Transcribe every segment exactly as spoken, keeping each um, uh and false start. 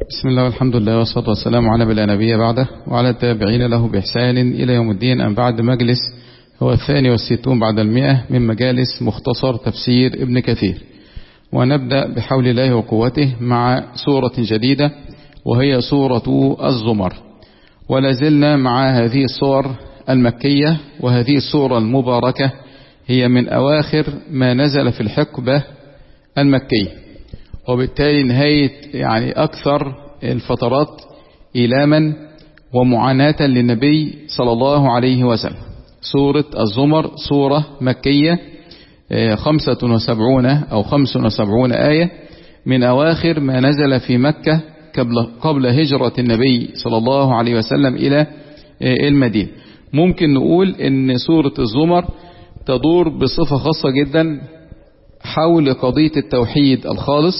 بسم الله والحمد لله والصلاة والسلام على من لا نبي بعده وعلى التابعين له بإحسان إلى يوم الدين. أم بعد، مجلس هو الثاني والستون بعد المئة من مجالس مختصر تفسير ابن كثير، ونبدأ بحول الله وقوته مع سورة جديدة وهي سورة الزمر، ولازلنا مع هذه السور المكية، وهذه السورة المباركة هي من أواخر ما نزل في الحقبة المكية، وبالتالي نهاية يعني أكثر الفترات إيلاما ومعاناة للنبي صلى الله عليه وسلم. سورة الزمر سورة مكية خمسة وسبعون أو خمس وسبعون آية، من أواخر ما نزل في مكة قبل, قبل هجرة النبي صلى الله عليه وسلم إلى المدينة. ممكن نقول إن سورة الزمر تدور بصفة خاصة جدا حول قضية التوحيد الخالص،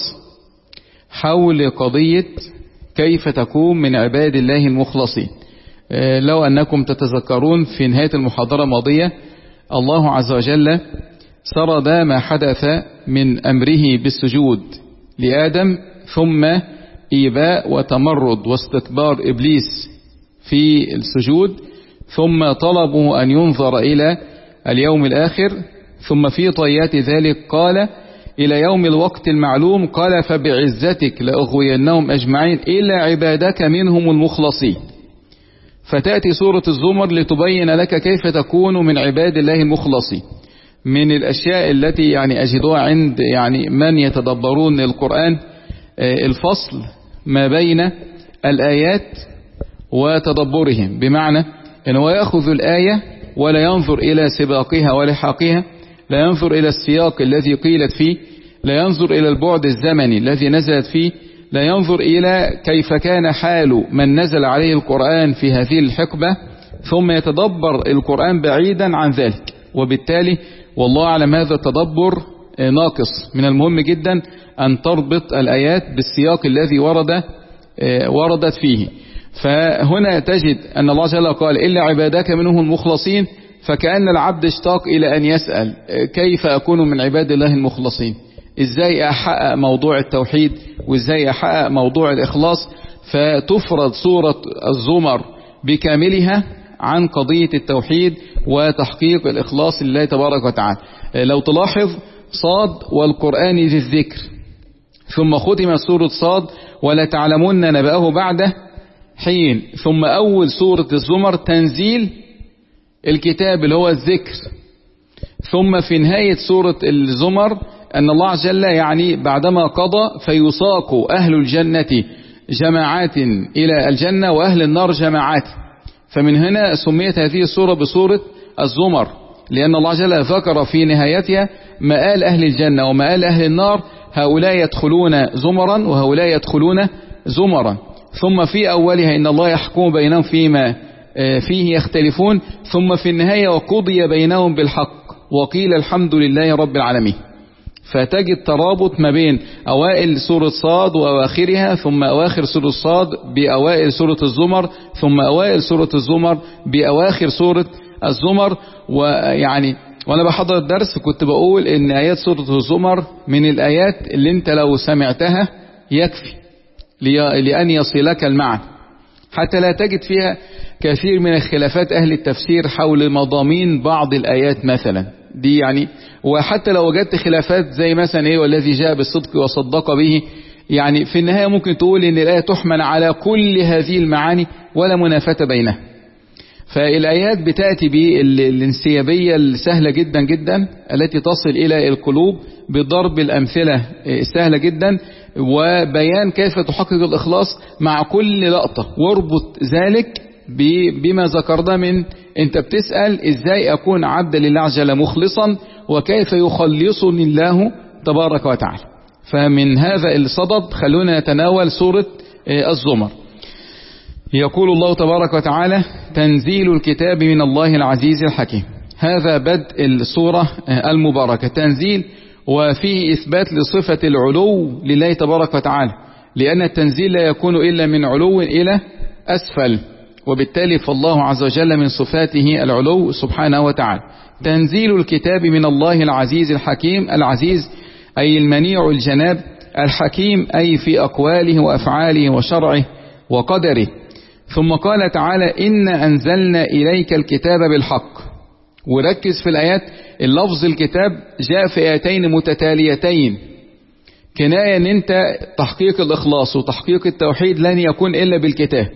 حول قضية كيف تكون من عباد الله المخلصين. لو أنكم تتذكرون في نهاية المحاضرة الماضية الله عز وجل سرد ما حدث من أمره بالسجود لآدم، ثم إيباء وتمرد واستكبار إبليس في السجود، ثم طلبوا أن ينظر إلى اليوم الآخر، ثم في طيات ذلك قال إلى يوم الوقت المعلوم، قال فبعزتك لأغوينهم أجمعين إلا عبادك منهم المخلصين. فتأتي سورة الزمر لتبين لك كيف تكون من عباد الله المخلصين. من الأشياء التي يعني أجدها عند يعني من يتدبرون القرآن الفصل ما بين الآيات وتدبرهم، بمعنى أنه يأخذ الآية ولا ينظر إلى سباقها ولحاقها، لا ينظر إلى السياق الذي قيلت فيه، لا ينظر إلى البعد الزمني الذي نزلت فيه، لا ينظر إلى كيف كان حال من نزل عليه القرآن في هذه الحقبة، ثم يتدبر القرآن بعيدا عن ذلك. وبالتالي والله أعلم هذا التدبر ناقص. من المهم جدا أن تربط الآيات بالسياق الذي ورد وردت فيه. فهنا تجد أن الله جل قال إلا عبادك منهم المخلصين، فكأن العبد اشتاق إلى أن يسأل كيف أكون من عباد الله المخلصين، إزاي أحقق موضوع التوحيد وإزاي أحقق موضوع الإخلاص. فتفرض سورة الزمر بكاملها عن قضية التوحيد وتحقيق الإخلاص لله تبارك وتعالى. لو تلاحظ صاد والقرآن ذي الذكر، ثم ختم سورة صاد ولا تعلمون نبأه بعده حين، ثم أول سورة الزمر تنزيل الكتاب اللي هو الذكر، ثم في نهاية سورة الزمر أن الله عز وجل يعني بعدما قضى فيساق أهل الجنة جماعات إلى الجنة وأهل النار جماعات. فمن هنا سميت هذه السورة بسورة الزمر، لأن الله عز وجل ذكر في نهايتها مآل أهل الجنة ومآل أهل النار، هؤلاء يدخلون زمرا وهؤلاء يدخلون زمرا. ثم في أولها إن الله يحكم بينهم فيما فيه يختلفون، ثم في النهاية وقضي بينهم بالحق وقيل الحمد لله رب العالمين. فتجد ترابط ما بين أوائل سورة صاد وأواخرها، ثم أواخر سورة صاد بأوائل سورة الزمر، ثم أوائل سورة الزمر بأواخر سورة الزمر. ويعني وأنا بحضر الدرس كنت بقول إن آيات سورة الزمر من الآيات اللي أنت لو سمعتها يكفي لأن يصلك المعنى، حتى لا تجد فيها كثير من الخلافات أهل التفسير حول مضامين بعض الآيات مثلا دي يعني. وحتى لو وجدت خلافات زي مثلا إيه والذي جاء بالصدق وصدق به، يعني في النهاية ممكن تقول إن الآية تحمل على كل هذه المعاني ولا منافاة بينها. فالآيات بتأتي بالانسيابية السهلة جدا جدا التي تصل إلى القلوب بضرب الأمثلة السهلة جدا، وبيان كيف تحقق الإخلاص مع كل لقطة. واربط ذلك بما ذكرنا من أنت بتسأل إزاي أكون عبدا لله عز وجل مخلصا، وكيف يخلصني الله تبارك وتعالى. فمن هذا الصدد خلونا نتناول سورة الزمر. يقول الله تبارك وتعالى تنزيل الكتاب من الله العزيز الحكيم. هذا بدء السورة المباركة، تنزيل، وفيه إثبات لصفة العلو لله تبارك وتعالى، لأن التنزيل لا يكون إلا من علو إلى أسفل، وبالتالي فالله عز وجل من صفاته العلو سبحانه وتعالى. تنزيل الكتاب من الله العزيز الحكيم. العزيز أي المنيع الجناب الحكيم أي في أقواله وأفعاله وشرعه وقدره. ثم قال تعالى إن أنزلنا إليك الكتاب بالحق. وركز في الآيات، اللفظ الكتاب جاء في آيتين متتاليتين، كناية ان انت تحقيق الإخلاص وتحقيق التوحيد لن يكون إلا بالكتاب.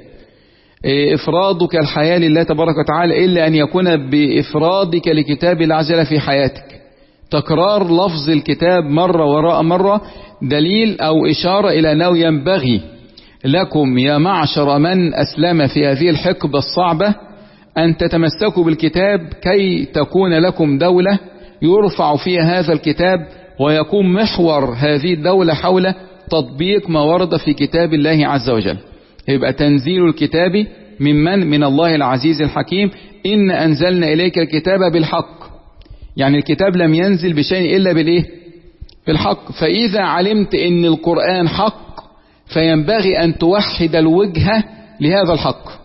إفرادك الحياة لله تبارك وتعالى إلا أن يكون بإفرادك لكتاب الله عز وجل في حياتك. تكرار لفظ الكتاب مرة وراء مرة دليل أو إشارة إلى أنه ينبغي لكم يا معشر من أسلم في هذه الحقبة الصعبة أن تتمسكوا بالكتاب كي تكون لكم دولة يرفع فيها هذا الكتاب، ويكون محور هذه الدولة حول تطبيق ما ورد في كتاب الله عز وجل. يبقى تنزيل الكتاب ممن من الله العزيز الحكيم. إن أنزلنا إليك الكتاب بالحق، يعني الكتاب لم ينزل بشيء إلا بالإيه؟ بالحق. فإذا علمت إن القرآن حق فينبغي أن توحد الوجهة لهذا الحق.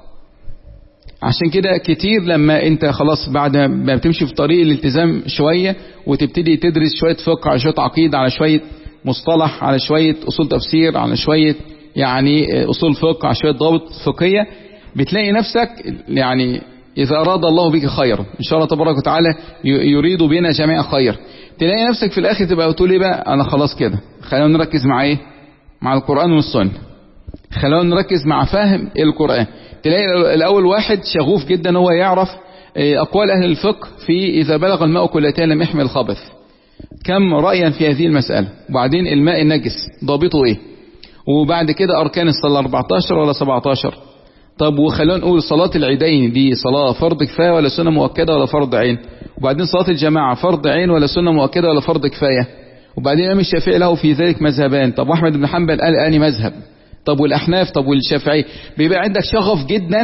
عشان كده كتير لما انت خلاص بعد ما بتمشي في طريق الالتزام شوية وتبتدي تدرس شوية فقه على شوية عقيدة على شوية مصطلح على شوية أصول تفسير على شوية يعني أصول فقه على شوية ضابط فقهية، بتلاقي نفسك يعني إذا أراد الله بك خير إن شاء الله تبارك وتعالى يريد بنا جميع خير، تلاقي نفسك في الآخر تبقى بتقول إيه بقى؟ أنا خلاص كده خلونا نركز مع إيه؟ مع القرآن والسنة، خلونا نركز مع فهم القرآن. تلاقي الأول واحد شغوف جدا هو يعرف أقوال أهل الفقه في إذا بلغ الماء كلتين لم يحمل الخبث، كم رأيا في هذه المسألة، وبعدين الماء النجس ضابطه إيه، وبعد كده أركان الصلاة أربعتاشر ولا سبعتاشر. طب وخلونا نقول صلاة العيدين دي صلاة فرض كفاية ولا سنة مؤكدة ولا فرض عين، وبعدين صلاة الجماعة فرض عين ولا سنة مؤكدة ولا فرض كفاية، وبعدين الإمام الشافعي له في ذلك مذهبان. طب أحمد بن حنبل قال أني مذهب، طب والأحناف، طب والشافعي. بيبقى عندك شغف جدا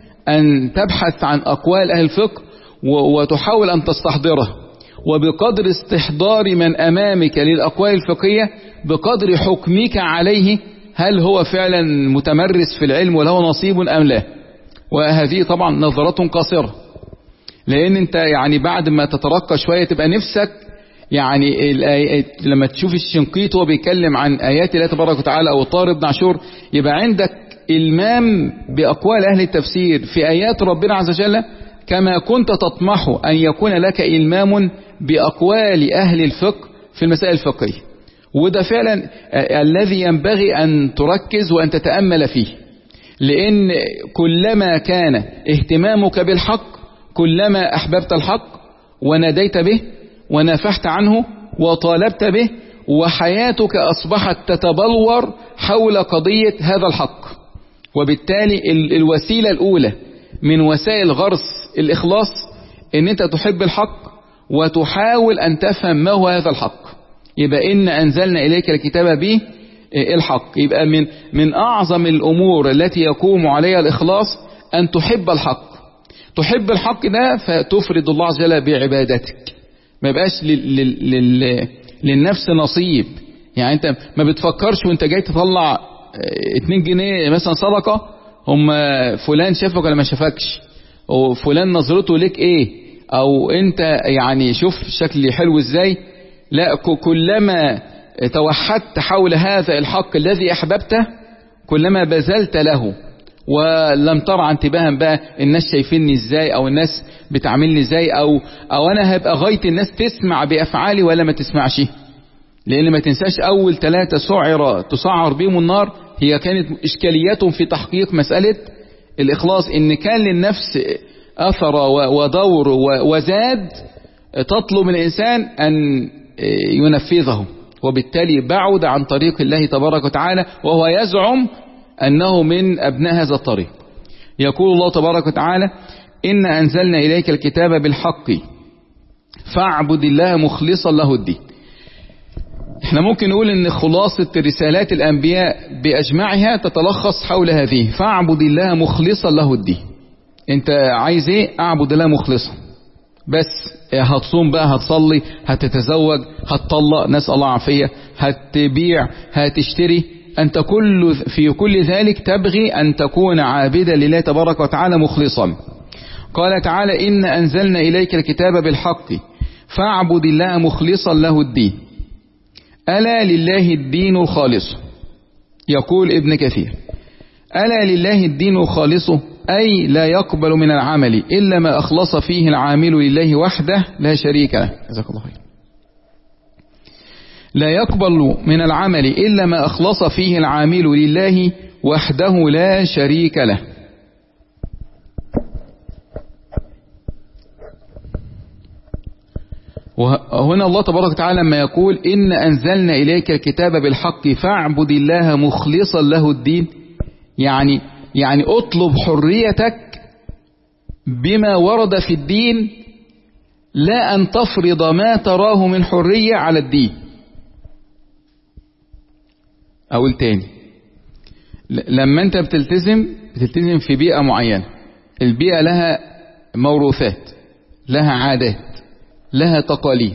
أن تبحث عن أقوال أهل الفقه وتحاول أن تستحضره، وبقدر استحضار من أمامك للأقوال الفقهية بقدر حكمك عليه هل هو فعلا متمرس في العلم وله نصيب أم لا. وهذه طبعا نظرة قاصرة، لأن أنت يعني بعد ما تترقى شوية تبقى نفسك يعني لما تشوف الشنقيطي وهو بيتكلم عن آيات الله تبارك وتعالى أو طارق بن عاشور يبقى عندك إلمام بأقوال أهل التفسير في آيات ربنا عز وجل كما كنت تطمح أن يكون لك إلمام بأقوال أهل الفقه في المسائل الفقهية. وده فعلا الذي ينبغي أن تركز وأن تتأمل فيه، لأن كلما كان اهتمامك بالحق كلما أحببت الحق وناديت به ونافحت عنه وطالبت به، وحياتك أصبحت تتبلور حول قضية هذا الحق. وبالتالي الوسيلة الأولى من وسائل غرس الإخلاص إن أنت تحب الحق وتحاول أن تفهم ما هو هذا الحق. يبقى إن أنزلنا إليك الكتاب به الحق، يبقى من من أعظم الأمور التي يقوم عليها الإخلاص أن تحب الحق. تحب الحق ده فتفرد الله عز وجل بعبادتك، ما يبقاش لل لل للنفس نصيب. يعني انت ما بتفكرش وانت جاي تطلع اتنين جنيه مثلا صدقة هم فلان شافك ولا ما شافكش، وفلان نظرته لك ايه، او انت يعني شوف شكلي حلو ازاي. لا، كلما توحدت حول هذا الحق الذي احببته كلما بذلت له، ولم ترى انتباها بقى الناس شايفيني ازاي او الناس بتعاملني ازاي، او او انا هبقى غاية الناس تسمع بافعالي ولا ما تسمعش. لان ما تنساش اول ثلاثة سعر تسعر بهم النار هي كانت اشكالياتهم في تحقيق مسألة الاخلاص، ان كان للنفس اثر ودور وزاد تطلب من الانسان ان ينفذه، وبالتالي بعد عن طريق الله تبارك وتعالى وهو يزعم أنه من أبناء هذا الطريق. يقول الله تبارك وتعالى إن أنزلنا إليك الكتاب بالحق فاعبد الله مخلصا له الدين. احنا ممكن نقول ان خلاصة رسالات الأنبياء بأجمعها تتلخص حول هذه، فاعبد الله مخلصا له الدين. انت عايز ايه؟ اعبد الله مخلصا بس. هتصوم بقى، هتصلي، هتتزوج، هتطلق، نسأل الله عافية، هتبيع، هتشتري، أنت كل في كل ذلك تبغي أن تكون عابدا لله تبارك وتعالى مخلصا. قال تعالى إن أنزلنا إليك الكتاب بالحق فاعبد الله مخلصا له الدين، ألا لله الدين الخالص. يقول ابن كثير: ألا لله الدين الخالص، أي لا يقبل من العمل إلا ما أخلص فيه العامل لله وحده لا شريك له. جزاك الله خير. لا يقبل من العمل إلا ما أخلص فيه العامل لله وحده لا شريك له. وهنا الله تبارك وتعالى لما يقول: إن أنزلنا إليك الكتاب بالحق فاعبد الله مخلصا له الدين، يعني يعني اطلب حريتك بما ورد في الدين، لا أن تفرض ما تراه من حرية على الدين. أقول تاني: لما أنت بتلتزم بتلتزم في بيئة معينة، البيئة لها موروثات، لها عادات، لها تقاليد.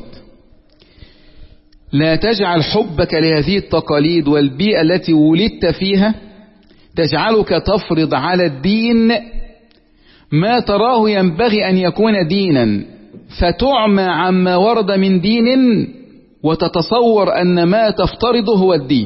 لا تجعل حبك لهذه التقاليد والبيئة التي ولدت فيها تجعلك تفرض على الدين ما تراه ينبغي أن يكون دينا، فتعمى عما ورد من دين وتتصور أن ما تفترضه هو الدين.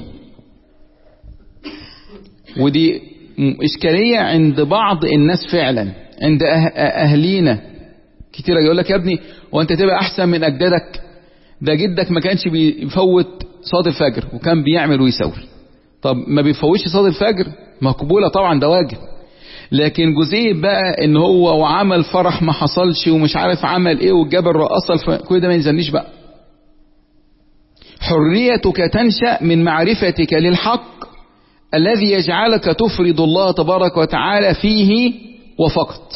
ودي إشكالية عند بعض الناس فعلا، عند أهلينا كتير يقول لك: يا ابني وانت تبقى أحسن من أجدادك، ده جدك ما كانش بيفوت صلاة الفجر وكان بيعمل ويسوي. طب ما بيفوتش صلاة الفجر مقبولة طبعا، ده واجب، لكن جزئية بقى ان هو وعمل فرح ما حصلش ومش عارف عمل ايه وجاب الرقاصة، كل ده ما ينزلنيش بقى. حريتك تنشأ من معرفتك للحق الذي يجعلك تفرض الله تبارك وتعالى فيه وفقط.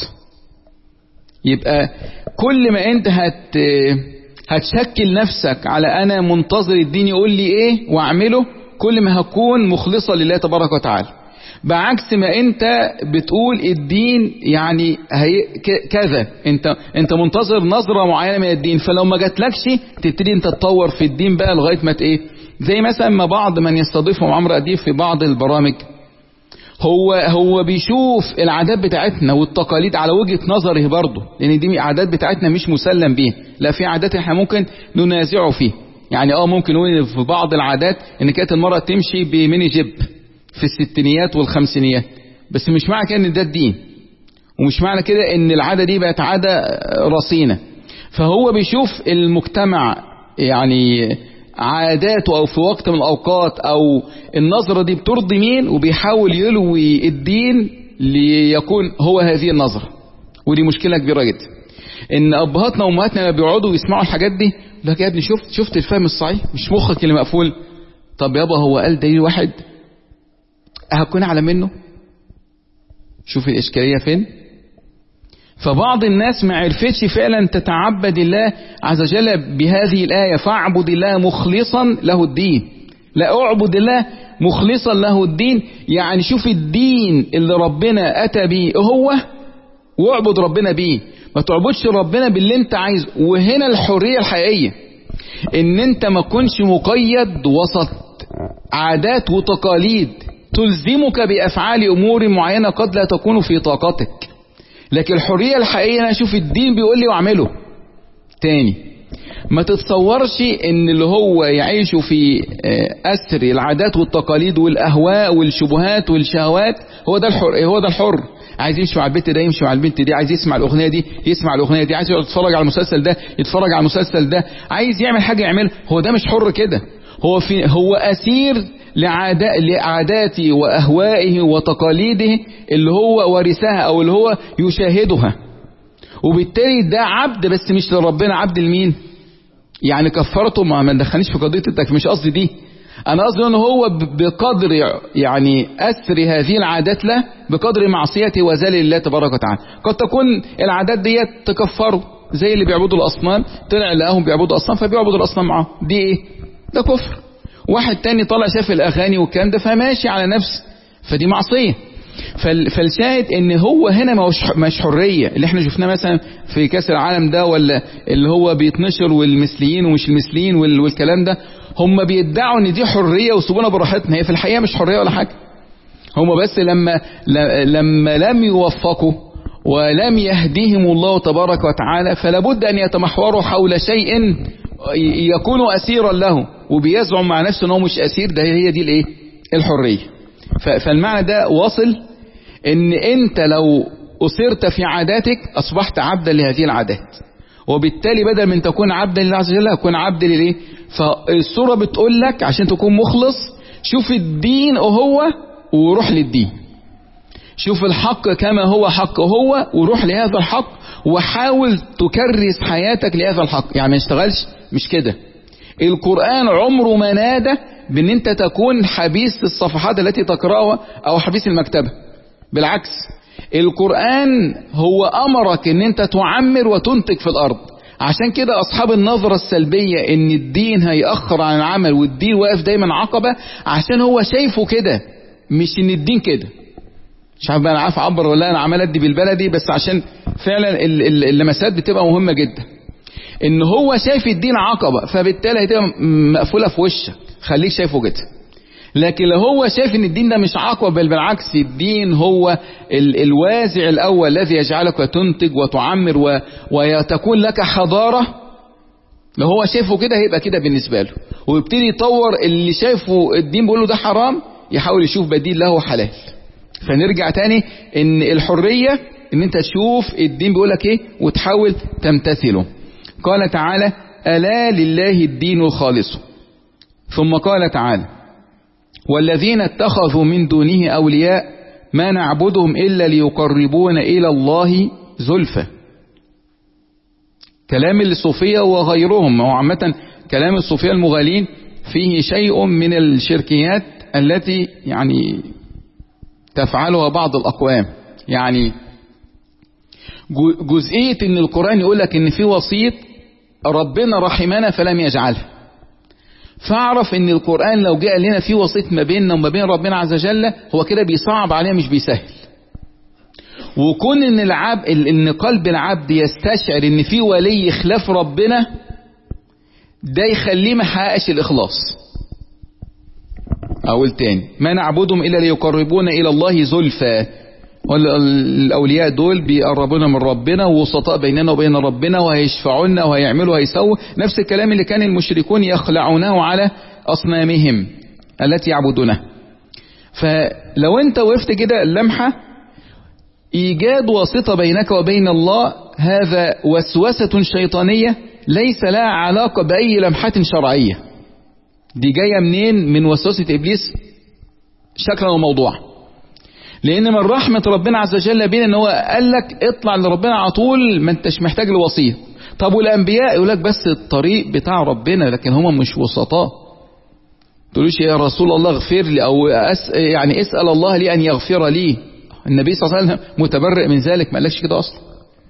يبقى كل ما انت هت هتشكل نفسك على انا منتظر الدين يقول لي ايه واعمله، كل ما هكون مخلصا لله تبارك وتعالى. بعكس ما انت بتقول الدين يعني هي كذا، انت انت منتظر نظرة معينة من الدين، فلو ما جاتلكش تبتدي انت تطور في الدين بقى لغاية ما ايه. زي مثلا ما بعض من يستضيفهم عمرو أديب في بعض البرامج، هو هو بيشوف العادات بتاعتنا والتقاليد على وجهة نظره برضه، لان دي عادات بتاعتنا مش مسلم بيها، لا في عادات احنا ممكن ننازعه فيه. يعني اه ممكن نقول في بعض العادات ان كانت المرأة تمشي بميني جيب في الستينيات والخمسينيات، بس مش معنى كده ان ده الدين، ومش معنى كده ان العادة دي بقت عادة رصينة. فهو بيشوف المجتمع يعني عاداته او في وقت من الاوقات او النظرة دي بترضي مين، وبيحاول يلوي الدين ليكون هو هذه النظرة. ودي مشكلة كبيرة جدا، ان ابهاتنا وامهاتنا لما بيقعدوا يسمعوا الحاجات دي لك: يا ابني شفت شفت الفهم الصحيح، مش مخك اللي مقفول. طب يابا هو قال دليل واحد هكون على منه. شوف الاشكالية فين. فبعض الناس ما عرفتش فعلا تتعبد الله عز وجل بهذه الآية: فاعبد الله مخلصا له الدين. لا، اعبد الله مخلصا له الدين، يعني شوف الدين اللي ربنا أتى به هو واعبد ربنا بيه، ما تعبدش ربنا باللي انت عايزه. وهنا الحرية الحقيقية، ان انت ما كنش مقيد وسط عادات وتقاليد تلزمك بأفعال أمور معينة قد لا تكون في طاقتك. لكن الحرية الحقيقية أنا أشوف الدين بيقول لي وأعمله. تاني، ما تتصورش ان اللي هو يعيش في أسر العادات والتقاليد والأهواء والشبهات والشهوات هو ده الحر. هو ده الحر، عايز يمشي مع البنت ده يمشي مع البنت دي، عايز يسمع الأغنية دي يسمع الأغنية دي، عايز يتفرج على المسلسل ده يتفرج على المسلسل ده، عايز يعمل حاجة يعملها. هو ده مش حر كده، هو في هو أسير لعاداته وأهوائه وتقاليده اللي هو ورثها أو اللي هو يشاهدها. وبالتالي ده عبد، بس مش لربنا، عبد لمين؟ يعني كفرته ما ما ندخلنيش في قضية التكفير، مش قصدي دي. أنا قصدي أنه هو بقدر يعني أسر هذه العادات له بقدر معصيته وذل الله تبارك وتعالى. قد تكون العادات دي تكفروا، زي اللي بيعبدوا الأصنام، طلع لقاهم بيعبدوا أصنام فبيعبدوا الأصنام معاهم، دي إيه؟ ده كفر. واحد تاني طلع شاف الأغاني والكلام ده فماشي على نفس، فدي معصية. فالشاهد ان هو هنا مش حرية اللي احنا شفناه مثلا في كاس العالم ده، ولا اللي هو بيتنشر والمثليين ومش المثليين والكلام ده، هم بيدعوا ان دي حرية وسيبونا براحتنا. هي في الحقيقة مش حرية ولا حاجة، هم بس لما لما لم يوفقوا ولم يهديهم الله تبارك وتعالى فلا بد ان يتمحوروا حول شيء يكون اسيرا له، وبيزعم مع نفسه ان هو مش اسير، ده هي دي الايه؟ الحرية. فالمعنى ده واصل ان انت لو اسرت في عاداتك اصبحت عبدا لهذه العادات، وبالتالي بدل من تكون عبدا لله عز وجل اكون عبد للايه؟ فالسورة بتقول لك عشان تكون مخلص شوف الدين وهو وروح للدين، شوف الحق كما هو حق هو وروح لهذا الحق، وحاول تكرس حياتك لهذا الحق. يعني ما اشتغلش مش كده. القرآن عمره ما نادى بان انت تكون حبيس الصفحات التي تقرأها او حبيس المكتبة، بالعكس القرآن هو امرك ان انت تعمر وتنتج في الارض. عشان كده اصحاب النظرة السلبية ان الدين هيأخر عن العمل والدين واقف دايما عقبة، عشان هو شايفه كده مش ان الدين كده. مش عارف بقى انا عارف اعبر ولا انا عمال ادي بالبلدي، بس عشان فعلا اللمسات بتبقى مهمة جدا. ان هو شايف الدين عقبة فبالتالي هتبقى مقفولة في وشك، خليك شايفه كده. لكن لو هو شايف ان الدين ده مش عقبة، بل بالعكس الدين هو ال الوازع الاول الذي يجعلك تنتج وتعمر و وتكون لك حضارة، لو هو شايفه كده هيبقى كده بالنسبة له، ويبتدي يطور اللي شايفه الدين بيقوله ده حرام يحاول يشوف بديل له حلال. فنرجع تاني ان الحرية ان انت تشوف الدين بيقولك ايه وتحاول تمتثله. قال تعالى ألا لله الدين الخالص. ثم قال تعالى والذين اتخذوا من دونه أولياء ما نعبدهم إلا ليقربون إلى الله زلفى. كلام الصوفية وغيرهم، هو عامة كلام الصوفية المغالين فيه شيء من الشركيات التي يعني تفعلها بعض الأقوام. يعني جزئية ان القرآن يقولك ان في وسيط ربنا رحمنا فلم يجعلها، فاعرف ان القرآن لو جاء لنا في وسيط ما بيننا وما بين ربنا عز وجل هو كده بيصعب علينا مش بيسهل. وكون ان العبد ان قلب العبد يستشعر ان في ولي خلاف ربنا ده يخليه ما حققش الاخلاص. اقول تاني ما نعبدهم الا ليقربون الى الله زلفى، والأولياء دول بيقربونا من ربنا ووسطاء بيننا وبين ربنا وهيشفعونا وهيعملوا وهيسووا نفس الكلام اللي كان المشركون يخلعونه على أصنامهم التي يعبدونها. فلو انت وقفت كده اللمحة إيجاد واسطة بينك وبين الله هذا وسوسة شيطانية ليس لها علاقة بأي لمحة شرعية. دي جاية منين؟ من وسوسة إبليس شكلا وموضوعا. لان من رحمة ربنا عز وجل بينا ان هو قال لك اطلع لربنا على طول ما انتش محتاج لوسيط. طب والانبياء يقول لك بس الطريق بتاع ربنا، لكن هم مش وسطاء. تقولوش يا رسول الله اغفر لي او أس يعني اسأل الله لي ان يغفر لي. النبي صلى الله عليه وسلم متبرئ من ذلك، ما قالكش كده اصلا.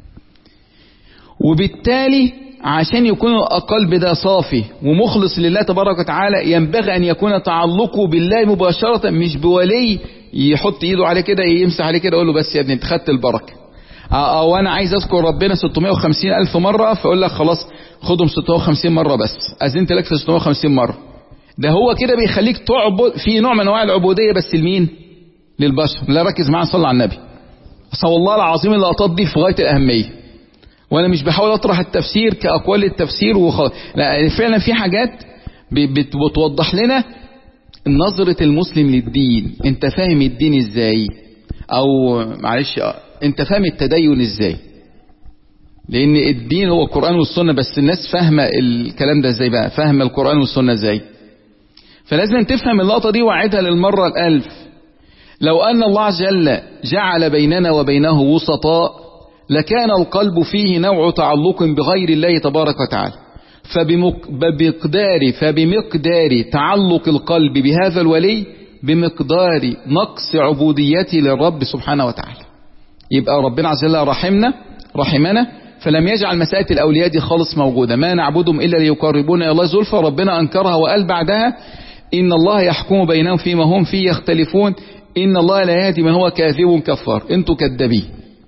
وبالتالي عشان يكون القلب ده صافي ومخلص لله تبارك وتعالى ينبغي ان يكون تعلقه بالله مباشرة، مش بولي يحط ايده عليه كده يمسح عليه كده يقول له بس يا ابني انت خدت البركه. او انا عايز اذكر ربنا ستمائة وخمسين الف مره فاقول لك خلاص خدهم ستمائة وخمسين مره بس اذنت لك في ستمائة وخمسين مره. ده هو كده بيخليك تعبد في نوع من انواع العبوديه، بس لمين؟ للبشر. لا ركز معايا صلى على النبي. صلى الله العظيم اللقطات دي في غايه الاهميه، وانا مش بحاول اطرح التفسير كاقوال التفسير وخلاص، لا فعلا في حاجات بتوضح لنا نظرة المسلم للدين. انت فاهم الدين ازاي؟ او معلش انت فاهم التدين ازاي؟ لان الدين هو القرآن والسنة، بس الناس فاهمة الكلام ده ازاي بقى؟ فاهمة القرآن والسنة ازاي؟ فلازم تفهم اللقطة دي وعدها للمرة الالف. لو ان الله عز وجل جعل بيننا وبينه وسطاء لكان القلب فيه نوع تعلق بغير الله تبارك وتعالى. فبمقدار فبمقدار تعلق القلب بهذا الولي بمقدار نقص عبوديته للرب سبحانه وتعالى. يبقى ربنا عز وجل رحمنا رحمنا فلم يجعل مسألة الأولياء دي خالص موجودة. ما نعبدهم إلا ليقربونا إلى الله زلفى، ربنا أنكرها وقال بعدها إن الله يحكم بينهم فيما هم فيه يختلفون إن الله لا يهدي من هو كاذب كفار. انتوا كذابين.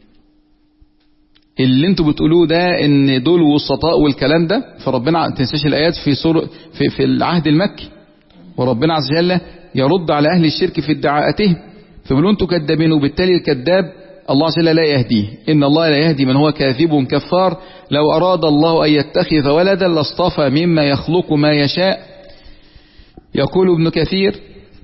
اللي انتوا بتقولوه ده ان دول وسطاء والكلام ده، فربنا تنساش الايات في سورة في, في العهد المكي، وربنا عز وجل يرد على اهل الشرك في ادعاءاتهم فبيقولوا انتوا كذابين، وبالتالي الكذاب الله عز وجل لا يهديه. ان الله لا يهدي من هو كاذب كفار. لو اراد الله ان يتخذ ولدا لاصطفى مما يخلق ما يشاء يقول ابن كثير: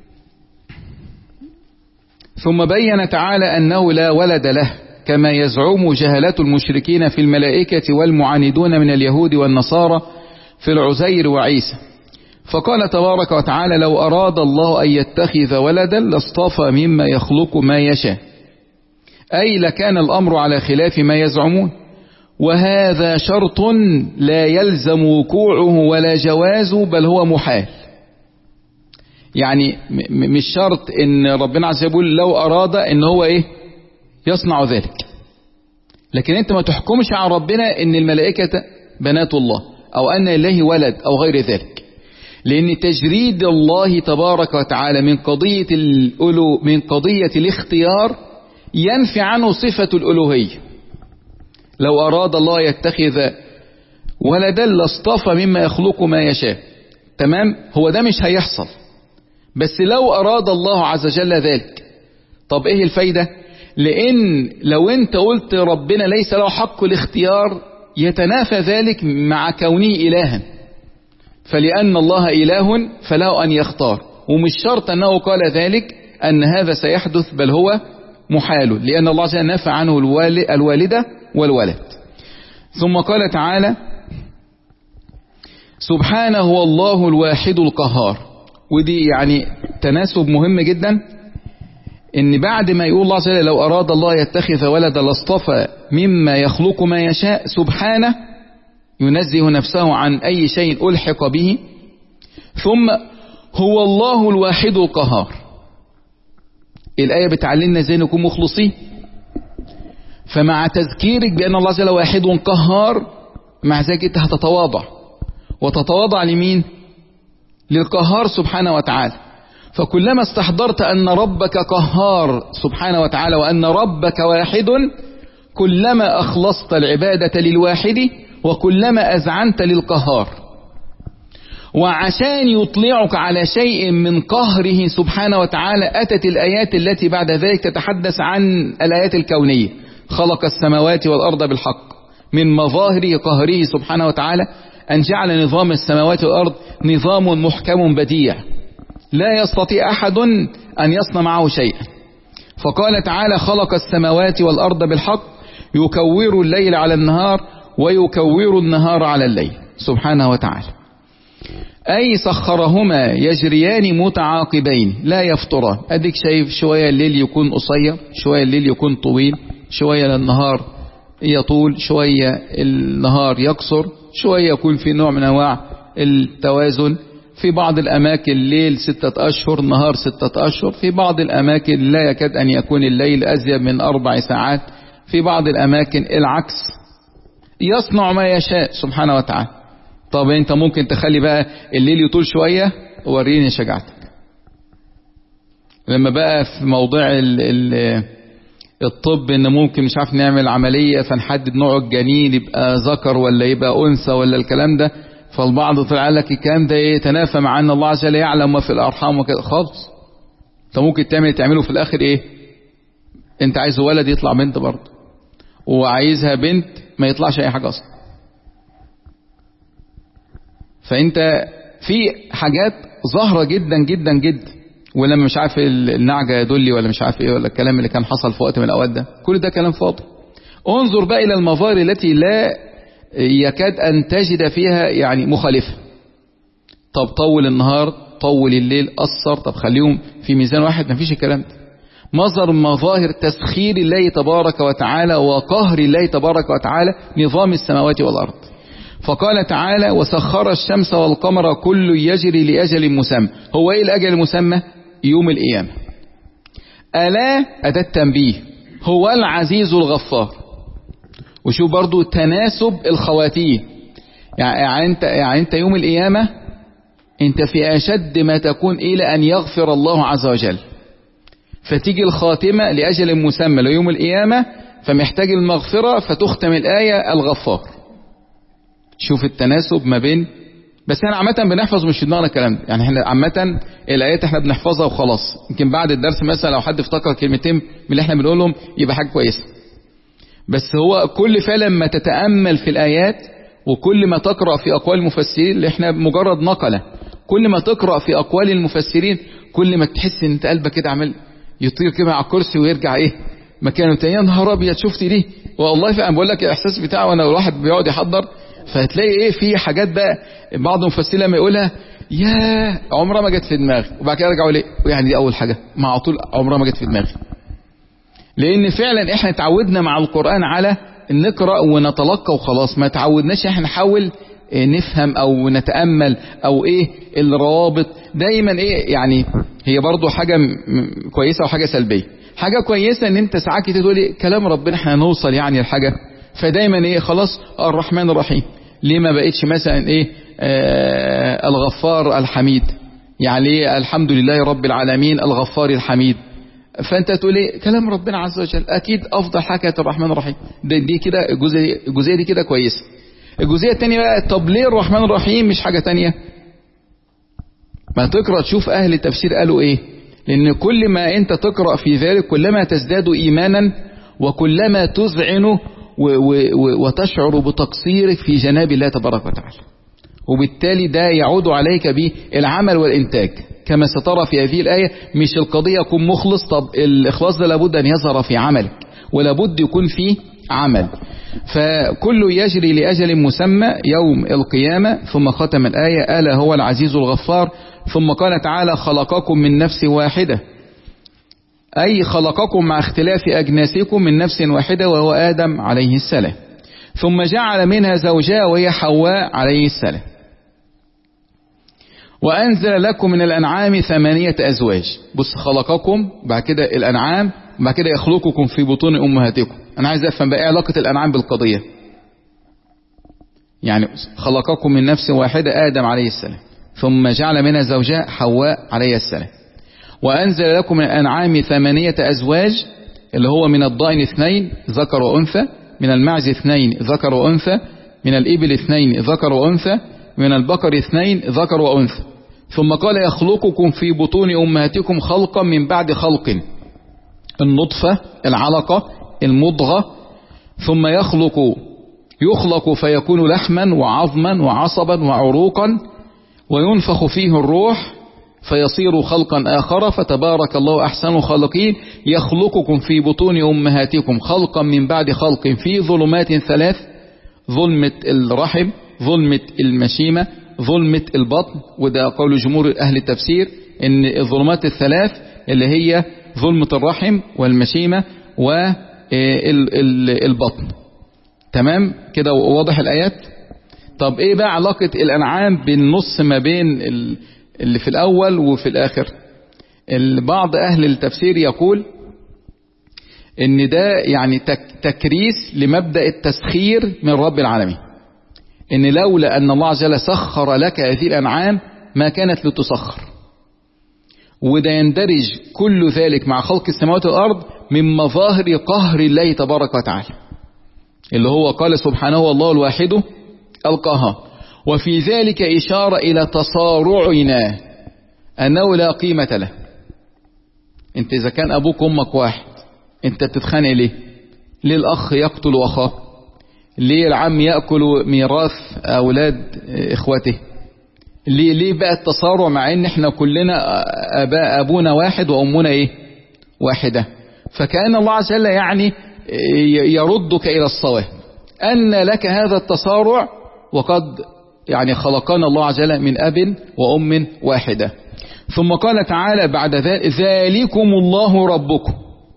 ثم بين تعالى أنه لا ولد له كما يزعم جهلة المشركين في الملائكة والمعاندون من اليهود والنصارى في العزير وعيسى. فقال تبارك وتعالى: لو أراد الله أن يتخذ ولدا لاصطفى مما يخلق ما يشاء، أي لكان الأمر على خلاف ما يزعمون، وهذا شرط لا يلزم وقوعه ولا جوازه، بل هو محال. يعني مش شرط ان ربنا عز وجل لو أراد ان هو ايه يصنع ذلك، لكن انت ما تحكمش على ربنا ان الملائكة بنات الله او ان الله ولد او غير ذلك، لأن تجريد الله تبارك وتعالى من قضية الألو من قضية الاختيار ينفي عنه صفة الألوهية. لو أراد الله يتخذ ولدا لاصطفى مما يخلق ما يشاء، تمام، هو ده مش هيحصل، بس لو أراد الله عز وجل ذلك، طب إيه الفايدة؟ لأن لو أنت قلت ربنا ليس له حق الاختيار يتنافى ذلك مع كونه إلها، فلأن الله إله فله أن يختار، ومش شرط أنه قال ذلك أن هذا سيحدث، بل هو محال، لأن الله عز وجل نفى عنه الوالدة والولد. ثم قال تعالى: سبحانه هو الله الواحد القهار. ودي يعني تناسب مهم جدا، ان بعد ما يقول الله عز وجل لو أراد الله يتخذ ولدا لاصطفى مما يخلق ما يشاء، سبحانه ينزه نفسه عن أي شيء ألحق به، ثم هو الله الواحد القهار. الآية بتعلمنا ازاي نكون مخلصين، فمع تذكيرك بأن الله عز وجل واحد قهار، مع ذلك انت هتتواضع، وتتواضع لمين؟ للقهار سبحانه وتعالى. فكلما استحضرت أن ربك قهار سبحانه وتعالى وأن ربك واحد، كلما أخلصت العبادة للواحد وكلما أذعنت للقهار. وعشان يطلعك على شيء من قهره سبحانه وتعالى أتت الآيات التي بعد ذلك تتحدث عن الآيات الكونية: خلق السماوات والأرض بالحق. من مظاهر قهره سبحانه وتعالى أن جعل نظام السماوات والأرض نظام محكم بديع لا يستطيع أحد أن يصنع معه شيئا. فقال تعالى: خلق السماوات والأرض بالحق يكور الليل على النهار ويكور النهار على الليل سبحانه وتعالى، أي سخرهما يجريان متعاقبين لا يفتران. أديك شايف شوية الليل يكون قصير، شوية الليل يكون طويل، شوية النهار يطول، شوية النهار يقصر، شوية يكون في نوع من أنواع التوازن. في بعض الأماكن الليل ستة أشهر، نهار ستة أشهر. في بعض الأماكن لا يكاد أن يكون الليل أزيد من أربع ساعات. في بعض الأماكن العكس. يصنع ما يشاء سبحانه وتعالى. طب أنت ممكن تخلي بقى الليل يطول شوية، وريني شجاعتك. لما بقى في موضوع ال ال الطب ان ممكن مش عارف نعمل عملية فنحدد نوع الجنين يبقى ذكر ولا يبقى انثى ولا الكلام ده، فالبعض طلع لك الكلام ده يتنافى مع ان الله عز وجل يعلم ما في الارحام وكده خالص. انت ممكن تعمل تعمله في الاخر ايه؟ انت عايز ولد يطلع بنت برضه، وعايزها بنت ما يطلعش اي حاجة اصلا. فانت في حاجات ظاهرة جدا جدا جدا، ولما مش عارف النعجة يدلي ولا مش عارف ايه ولا الكلام اللي كان حصل في وقت من الاوقات ده، كل ده كلام فاضي. انظر بقى الى المظاهر التي لا يكاد ان تجد فيها يعني مخالفة. طب طول النهار، طول الليل، قصر، طب خليهم في ميزان واحد، مفيش الكلام ده. مظهر مظاهر تسخير الله تبارك وتعالى وقهر الله تبارك وتعالى نظام السماوات والارض. فقال تعالى: وسخر الشمس والقمر كل يجري لأجل مسمى. هو ايه الأجل المسمى؟ يوم القيامة. ألا أداة تنبيه، هو العزيز الغفار. وشوف برضو تناسب الخواتيم، يعني انت, يعني انت يوم القيامة انت في أشد ما تكون إلى أن يغفر الله عز وجل، فتيجي الخاتمة لأجل مسمى ليوم القيامة، فمحتاج المغفرة، فتختم الآية الغفار. شوف التناسب ما بين. بس احنا عامة بنحفظ مش في دماغنا الكلام ده، يعني احنا عامة الآيات احنا بنحفظها وخلاص. يمكن بعد الدرس مثلا لو حد افتكر كلمتين من اللي احنا بنقولهم يبقى حاجة كويسة. بس هو كل فعلا ما تتأمل في الآيات وكل ما تقرأ في أقوال المفسرين اللي احنا مجرد نقلة، كل ما تقرأ في أقوال المفسرين كل ما تحس ان انت قلبك كده عمال يطير كده على الكرسي ويرجع ايه مكانه تاني. يا نهار ابيض شفت دي والله فعلا بقول لك الاحساس بتاعه. وانا الواحد بيقعد يحضر فهتلاقي ايه في حاجات بقى بعض المفسرين لما يقولها يا عمرها ما جت في دماغي وبعد كده يرجعوا ليه يعني دي اول حاجه مع طول عمرها ما جت في دماغي. لان فعلا احنا اتعودنا مع القرآن على نقرأ ونتلقى وخلاص، ما تعودناش احنا نحاول نفهم او نتأمل او ايه الروابط. دايما ايه يعني هي برضو حاجة كويسة وحاجة سلبية. حاجة كويسة ان انت ساعات كده تقول إيه كلام ربنا احنا نوصل يعني الحاجة، فدايما ايه خلاص الرحمن الرحيم ليه ما بقتش مثلا ايه آه الغفار الحميد، يعني ايه الحمد لله رب العالمين الغفار الحميد. فانت تقول ايه كلام ربنا عز وجل اكيد افضل حاجة الرحمن الرحيم. دي, دي كده الجزئية الجزئية دي كده كويسة. الجزئية التانية بقى طب ليه الرحمن الرحيم مش حاجة تانية؟ ما تقرأ تشوف اهل التفسير قالوا ايه. لان كل ما انت تقرأ في ذلك كلما تزداد ايمانا وكلما تذعن وتشعر بتقصيرك في جناب الله تبارك وتعالى، وبالتالي ده يعود عليك بالعمل والإنتاج كما سترى في هذه الآية. مش القضية يكون مخلص، طب الإخلاص ده لابد أن يظهر في عملك ولابد يكون فيه عمل. فكل يجري لأجل مسمى يوم القيامة. ثم ختم الآية ألا هو العزيز الغفار. ثم قال تعالى خلقكم من نفس واحدة، أي خلقكم مع اختلاف أجناسكم من نفس واحدة وهو آدم عليه السلام. ثم جعل منها زوجها وهي حواء عليه السلام. وأنزل لكم من الأنعام ثمانية أزواج. بص خلقكم بعد كده الأنعام بعد كده يخلقكم في بطون أمهاتكم. أنا عايز أفهم بقى علاقة الأنعام بالقضية. يعني خلقكم من نفس واحدة آدم عليه السلام ثم جعل منها زوجها حواء عليه السلام. وأنزل لكم من الأنعام ثمانية أزواج اللي هو من الضأن اثنين ذكر وأنثى، من المعز اثنين ذكر وأنثى، من الإبل اثنين ذكر وأنثى، من البقر اثنين ذكر وأنثى. ثم قال يخلقكم في بطون أمهاتكم خلقا من بعد خلق، النطفة العلقة المضغة، ثم يخلق يخلق فيكون لحما وعظما وعصبا وعروقا وينفخ فيه الروح فيصير خلقا آخر فتبارك الله أحسن الخالقين. يخلقكم في بطون أمهاتكم خلقا من بعد خلق في ظلمات ثلاث، ظلمة الرحم، ظلمة المشيمة، ظلمة البطن. وده قول جمهور أهل التفسير إن الظلمات الثلاث اللي هي ظلمة الرحم والمشيمة والبطن. تمام كده واضح الآيات؟ طب إيه بقى علاقة الأنعام بالنص ما بين اللي في الأول وفي الآخر؟ بعض أهل التفسير يقول إن ده يعني تكريس لمبدأ التسخير من رب العالمين، إن لولا أن الله عز وجل سخر لك هذه الأنعام ما كانت لتسخر. وده يندرج كل ذلك مع خلق السماوات والأرض من مظاهر قهر الله تبارك وتعالى، اللي هو قال سبحانه والله الواحد القهار. وفي ذلك إشارة إلى تصارعنا أنه لا قيمة له. انت إذا كان أبوك أمك واحد انت بتتخانق ليه؟ ليه الأخ يقتل أخاه؟ ليه العم يأكل ميراث أولاد إخوته؟ ليه, ليه بقى التصارع مع ان احنا كلنا أباء أبونا واحد وأمنا إيه؟ واحدة. فكأن الله عز وجل يعني يردك إلى الصواب أن لك هذا التصارع وقد يعني خلقنا الله عز وجل من أب وأم واحدة. ثم قال تعالى بعد ذلك ذلكم الله ربكم.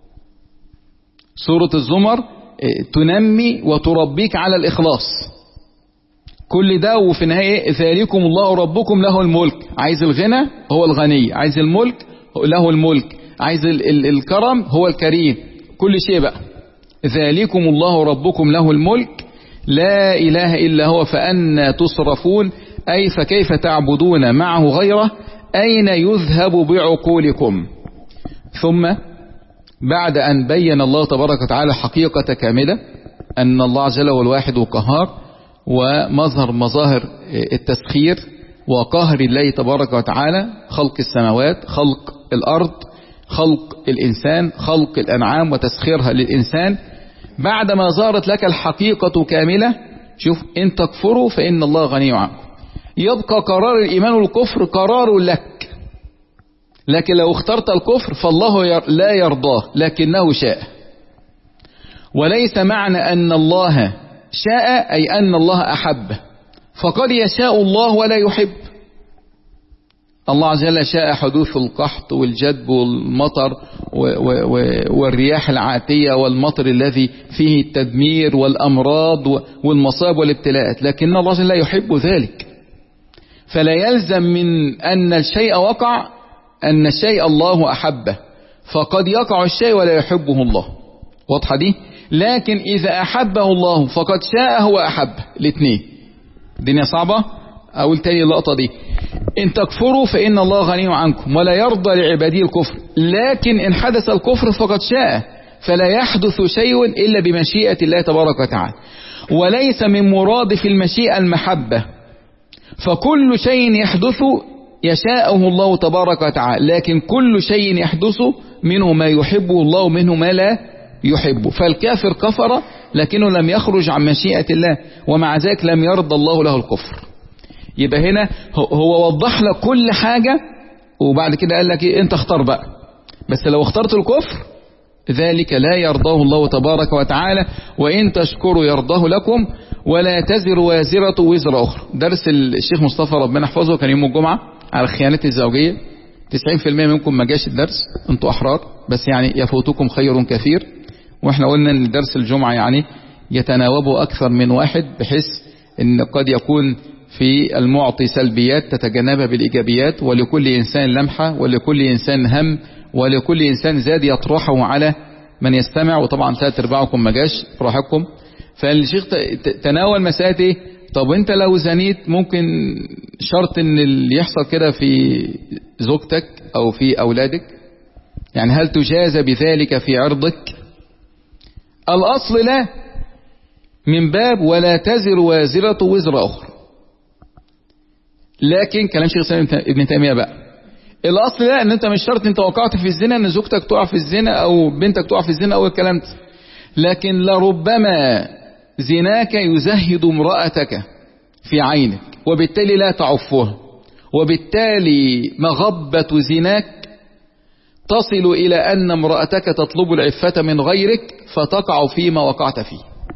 سورة الزمر تنمي وتربيك على الإخلاص كل ده، وفي النهاية ذلكم الله ربكم له الملك. عايز الغنى هو الغني، عايز الملك له الملك، عايز ال ال الكرم هو الكريم، كل شيء بقى. ذلكم الله ربكم له الملك لا إله إلا هو فأنا تصرفون. أي فكيف تعبدون معه غيره؟ أين يذهب بعقولكم؟ ثم بعد أن بين الله تبارك وتعالى حقيقة كاملة أن الله عز وجل هو الواحد القهار ومظهر مظاهر التسخير وقهر الله تبارك وتعالى، خلق السماوات، خلق الأرض، خلق الإنسان، خلق الأنعام وتسخيرها للإنسان. بعدما ظهرت لك الحقيقة كاملة، شوف إن تكفروا فإن الله غني عنكم. يبقى قرار الإيمان والكفر قرار لك، لكن لو اخترت الكفر فالله لا يرضاه لكنه شاء. وليس معنى أن الله شاء أي أن الله أحب، فقد يشاء الله ولا يحب. الله عز وجل شاء حدوث القحط والجدب والمطر والرياح العاتية والمطر الذي فيه التدمير والأمراض والمصائب والابتلاءات، لكن الله عز وجل لا يحب ذلك. فلا يلزم من أن الشيء وقع أن الشيء الله أحبه، فقد يقع الشيء ولا يحبه الله. واضحة دي؟ لكن إذا أحبه الله فقد شاء هو أحبه. الاثنين. الدنيا صعبة. أقول تاني اللقطة دي: إن تكفروا فإن الله غني عنكم ولا يرضى لعباده الكفر، لكن إن حدث الكفر فقد شاء، فلا يحدث شيء إلا بمشيئة الله تبارك وتعالى. وليس من مرادف المشيئة المحبة، فكل شيء يحدث يشاءه الله تبارك وتعالى، لكن كل شيء يحدث منه ما يحبه الله ومنه ما لا يحبه. فالكافر كفر لكنه لم يخرج عن مشيئة الله، ومع ذلك لم يرضى الله له الكفر. يبقى هنا هو وضح لك كل حاجة، وبعد كده قال لك إيه؟ انت اختار بقى. بس لو اخترت الكفر ذلك لا يرضاه الله تبارك وتعالى، وإن تشكروا يرضاه لكم ولا تزر وازرة وزر أخرى. درس الشيخ مصطفى ربنا يحفظه كان يوم الجمعة على الخيانة الزوجية. تسعين في المية منكم ما جاش الدرس، انتوا أحرار، بس يعني يفوتكم خير كثير. واحنا قلنا ان درس الجمعة يعني يتناوبه أكثر من واحد، بحيث ان قد يكون في المعطي سلبيات تتجنبها بالإيجابيات، ولكل إنسان لمحة، ولكل إنسان هم، ولكل إنسان زاد يطرحه على من يستمع. وطبعا ثلاث ارباعكم ما جاش براحتكم. فالشيخ تناول مسألة ايه؟ طب انت لو زنيت ممكن شرط ان اللي يحصل كده في زوجتك او في اولادك؟ يعني هل تجازى بذلك في عرضك؟ الاصل لا، من باب ولا تزر وازرة وزر اخرى. لكن كلام شيخ الاسلام ابن تيمية بقى، الاصل لا، ان انت مش شرط انت وقعت في الزنا ان زوجتك تقع في الزنا او بنتك تقع في الزنا او الكلام ده، لكن لربما زناك يزهد امرأتك في عينك وبالتالي لا تعفها، وبالتالي مغبة زناك تصل إلى أن امرأتك تطلب العفة من غيرك فتقع فيما وقعت فيه.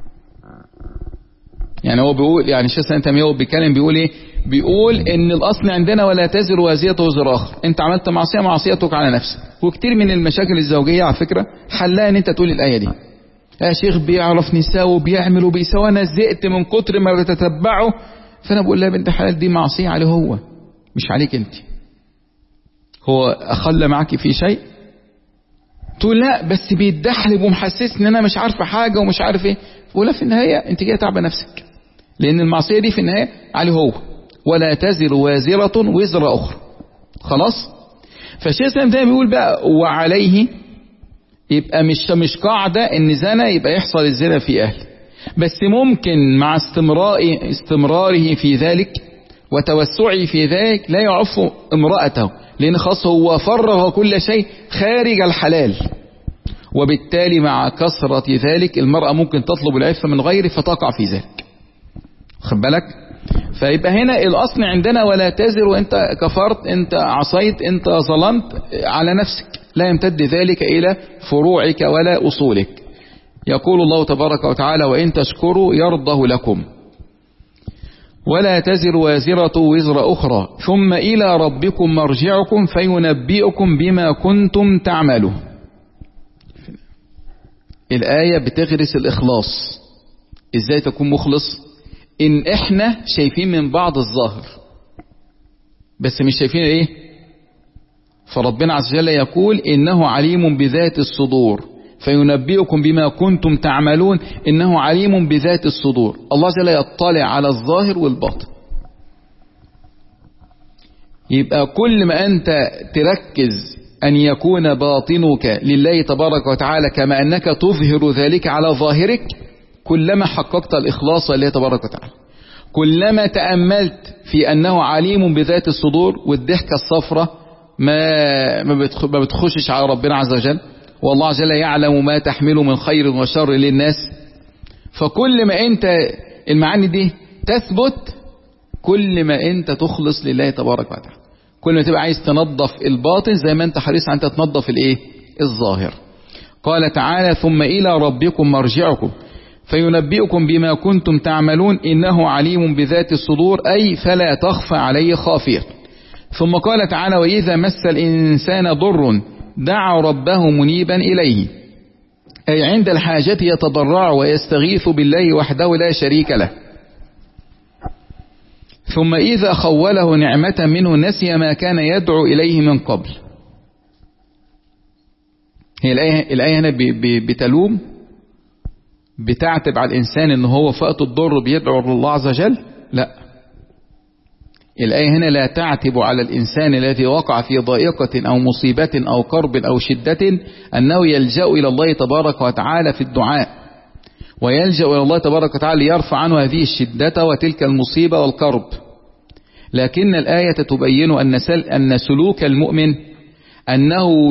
يعني هو بيقول، يعني الشيخ الإسلام ابن تيمية هو بيتكلم بيقول ايه؟ بيقول ان الاصل عندنا ولا تزر وازرة وزر اخر. انت عملت معصية، معصيتك على نفسك. وكتير من المشاكل الزوجية على فكرة حلها ان انت تقول الآية دي: يا شيخ بيعرف نساء وبيعمل وبيسوي، انا زهقت من كتر ما بتتبعه. فانا بقول لها بنت حلال دي معصية عليه هو، مش عليك انت. هو اخلى معك في شيء؟ تقول لا بس بيتدحلب ومحسسني ان انا مش عارفه حاجه ومش عارف ايه. بقول في النهايه انت جايه تعبى نفسك، لان المعصيه دي في النهايه عليه هو. ولا تزر وازره وزر اخرى. خلاص. فالشيخ الاسلام ده بيقول بقى وعليه، يبقى مش مش قاعده ان زنا يبقى يحصل الزنا في اهله، بس ممكن مع استمرار استمراره في ذلك وتوسعه في ذلك لا يعف امرأته، لأن خاص هو فرغ كل شيء خارج الحلال، وبالتالي مع كثرة ذلك المرأة ممكن تطلب العفة من غيره فتقع في ذلك. خد بالك؟ فيبقى هنا الأصل عندنا ولا تزر، وانت كفرت، انت عصيت، انت ظلمت على نفسك، لا يمتد ذلك إلى فروعك ولا أصولك. يقول الله تبارك وتعالى: وإن تشكروا يرضه لكم ولا تزر وازرة وزر أخرى ثم إلى ربكم مرجعكم فينبئكم بما كنتم تعملون. الآية بتغرس الإخلاص. إزاي تكون مخلص؟ إن إحنا شايفين من بعض الظاهر بس مش شايفين إيه؟ فربنا عز وجل يقول: إنه عليم بذات الصدور فينبئكم بما كنتم تعملون، إنه عليم بذات الصدور. الله جل يطلع على الظاهر والباطن. يبقى كل ما أنت تركز أن يكون باطنك لله تبارك وتعالى كما أنك تظهر ذلك على ظاهرك، كلما حققت الإخلاص لله تبارك وتعالى. كلما تأملت في أنه عليم بذات الصدور، والضحكة الصفرة ما ما بتخشش على ربنا عز وجل، والله عز وجل يعلم ما تحمل من خير وشر للناس. فكل ما انت المعاني دي تثبت، كل ما انت تخلص لله تبارك وتعالى، كل ما تبقى عايز تنظف الباطن زي ما انت حريص انت تنظف الايه الظاهر. قال تعالى ثم إلى ربكم مرجعكم فينبئكم بما كنتم تعملون إنه عليم بذات الصدور، أي فلا تخفى عليه خافية. ثم قال تعالى وإذا مس الإنسان ضر دعا ربه منيبا إليه، أي عند الحاجة يتضرع ويستغيث بالله وحده لا شريك له. ثم إذا خوله نعمة منه نسي ما كان يدعو إليه من قبل. هي الآية, الآية هنا بتلوم بتعتب على الإنسان إن هو فقط الضر بيدعو الله عز وجل؟ لا، الآية هنا لا تعتب على الإنسان الذي وقع في ضائقة أو مصيبة أو كرب أو شدة أنه يلجأ إلى الله تبارك وتعالى في الدعاء، ويلجأ إلى الله تبارك وتعالى ليرفع عنه هذه الشدة وتلك المصيبة والكرب. لكن الآية تبين أن أن سلوك المؤمن أنه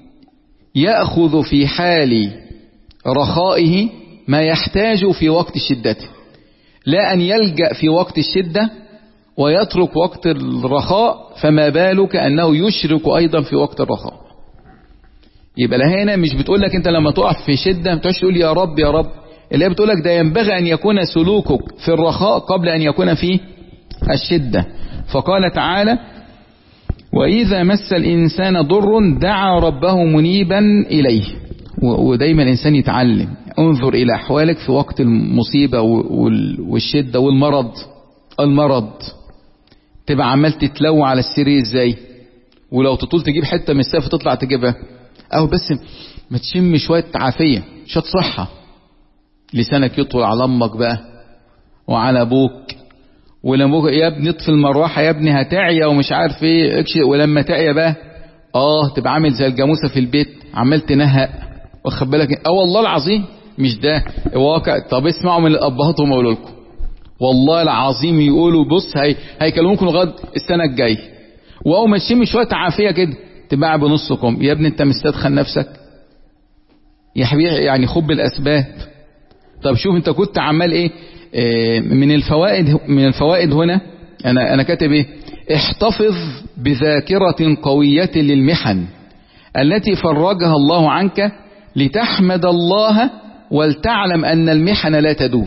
يأخذ في حال رخائه ما يحتاج في وقت شدته، لا أن يلجأ في وقت الشدة ويترك وقت الرخاء، فما بالك أنه يشرك أيضا في وقت الرخاء. يبقى هنا مش بتقول لك أنت لما تقف في شدة ما تقولش تقول يا رب يا رب، اللي بتقول لك ده ينبغي أن يكون سلوكك في الرخاء قبل أن يكون في الشدة. فقال تعالى وإذا مس الإنسان ضر دعا ربه منيبا إليه. ودايما الإنسان يتعلم، انظر إلى أحوالك في وقت المصيبة والشدة والمرض. المرض تبقى عمال تتلوى على السرير ازاي، ولو تطول تجيب حتة من السقف تطلع تجيبها، أو بس ما تشم شوية عافية شوية صحة. لسانك يطول على أمك بقى وعلى أبوك، ولما يا ابني اطفي المروحة يا ابني هتعيا ومش عارف ايه، ولما تعيا بقى اه تبقى عامل زي الجاموسة في البيت عمال تنهق، واخد بالك؟ اه والله العظيم مش ده واقع. طب اسمعوا من الأبهات وما يقولوا لكم، والله العظيم يقولوا بص هي هيكلموكم لغايه السنه الجايه، واول ما تشم شويه عافيه كده تباع بنصكم. يا ابني انت مستدخل نفسك يا حبيبي، يعني خد بالاسباب. طب شوف انت كنت عمال ايه. اه من الفوائد من الفوائد هنا انا انا كاتب ايه، احتفظ بذاكره قويه للمحن التي فرجها الله عنك لتحمد الله ولتعلم ان المحن لا تدوم.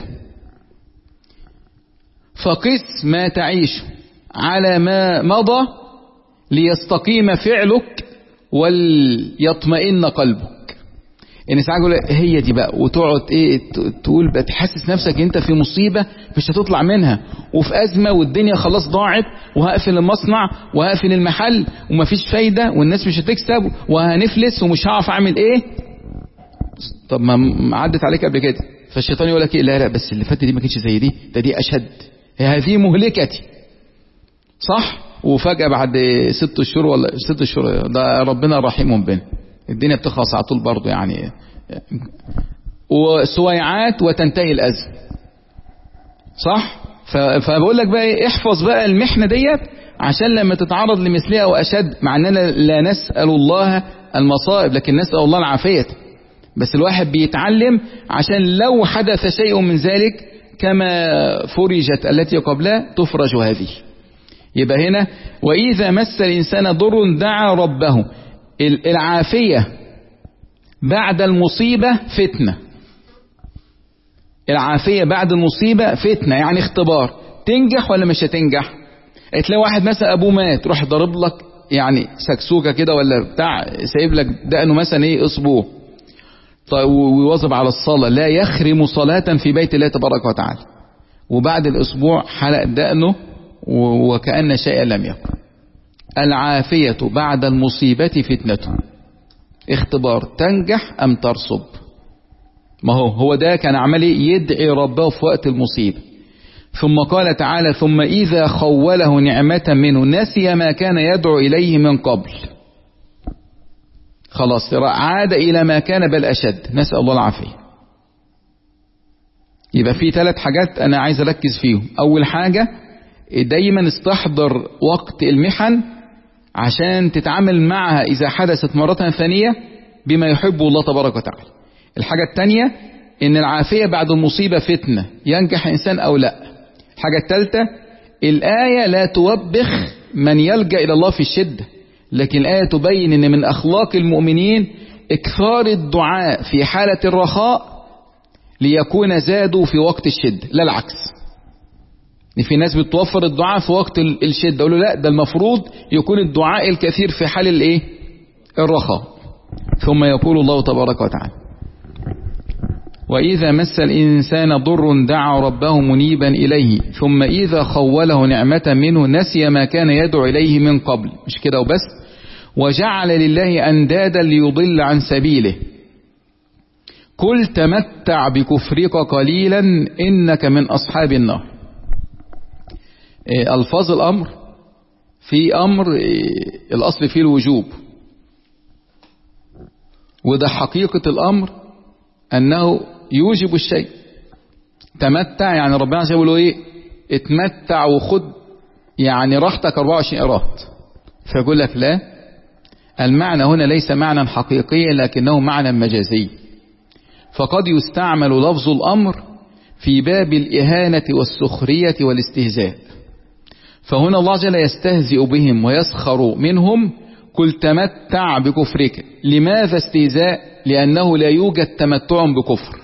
فقس ما تعيش على ما مضى ليستقيم فعلك وليطمئن قلبك. ان ساعات يقول هي دي بقى، وتقعد ايه تقول بقى تحسس نفسك انت في مصيبه مش هتطلع منها، وفي ازمه والدنيا خلاص ضاعت، وهقفل المصنع وهقفل المحل ومفيش فايده والناس مش هتكسب وهنفلس ومش هعرف اعمل ايه. طب ما عدت عليك قبل كده، فالشيطان يقول لك ايه، لا لا بس اللي فات دي ما كانتش زي دي، ده دي اشد، هذه مهلكتي صح. وفجأة بعد ست شهور ولا ست شهور ده ربنا رحيم بنا، الدنيا بتخلص على طول برضه يعني، وسويعات وتنتهي الأزمة صح. فبقول لك بقى ايه، احفظ بقى المحنة ديت عشان لما تتعرض لمثلها وأشد، مع أننا لا نسأل الله المصائب لكن نسأل الله العافية. بس الواحد بيتعلم عشان لو حدث شيء من ذلك كما فرجت التي قبلها تفرج هذه. يبقى هنا وإذا مس الإنسان ضر دعا ربه. العافية بعد المصيبة فتنة، العافية بعد المصيبة فتنة يعني اختبار، تنجح ولا مش هتنجح. تلاقي واحد مثلا أبوه مات، روح ضرب لك يعني سكسوكة كده ولا بتاع، سايب لك دقنه مثلا ايه أسبوع، طيب ويواظب على الصلاة، لا يخرم صلاة في بيت الله تبارك وتعالى، وبعد الأسبوع حلق دقنه وكأن شيئا لم يكن. العافية بعد المصيبة فتنة، اختبار، تنجح أم ترسب. ما هو هو ده كان عملي يدعي ربه في وقت المصيبة. ثم قال تعالى ثم إذا خوله نعمة منه نسي ما كان يدعو إليه من قبل. خلاص عاد إلى ما كان بل أشد، نسأل الله العافية. يبقى في ثلاث حاجات أنا عايز أركز فيهم. أول حاجة دايما استحضر وقت المحن عشان تتعامل معها إذا حدثت مرة ثانية بما يحبه الله تبارك وتعالى. الحاجة الثانية إن العافية بعد المصيبة فتنة، ينجح إنسان أو لا. الحاجة الثالثة الآية لا توبخ من يلجأ إلى الله في الشدة، لكن الآية تبين أن من أخلاق المؤمنين إكثار الدعاء في حالة الرخاء ليكون زادوا في وقت الشدة، لا العكس. في ناس بتوفر الدعاء في وقت الشدة، يقولوا لا، ده المفروض يكون الدعاء الكثير في حال الايه؟ الرخاء. ثم يقول الله تبارك وتعالى: وإذا مس الإنسان ضر دعا ربه منيبا إليه ثم إذا خوله نعمة منه نسي ما كان يدعو إليه من قبل. مش كده وبس، وجعل لله أندادا ليضل عن سبيله قل تمتع بكفرك قليلا إنك من أصحاب النار. ألفاظ الأمر في أمر الأصل فيه الوجوب، وده حقيقة الأمر أنه يوجب الشيء. تمتع يعني ربنا عز وجل يقول إيه؟ اتمتع وخد يعني راحتك أربعة وعشرين قيراط. فيقول لك لا، المعنى هنا ليس معنى حقيقيا لكنه معنى مجازي، فقد يستعمل لفظ الأمر في باب الإهانة والسخرية والاستهزاء. فهنا الله جل يستهزئ بهم ويسخر منهم قل تمتع بكفرك. لماذا استهزاء؟ لأنه لا يوجد تمتع بكفر.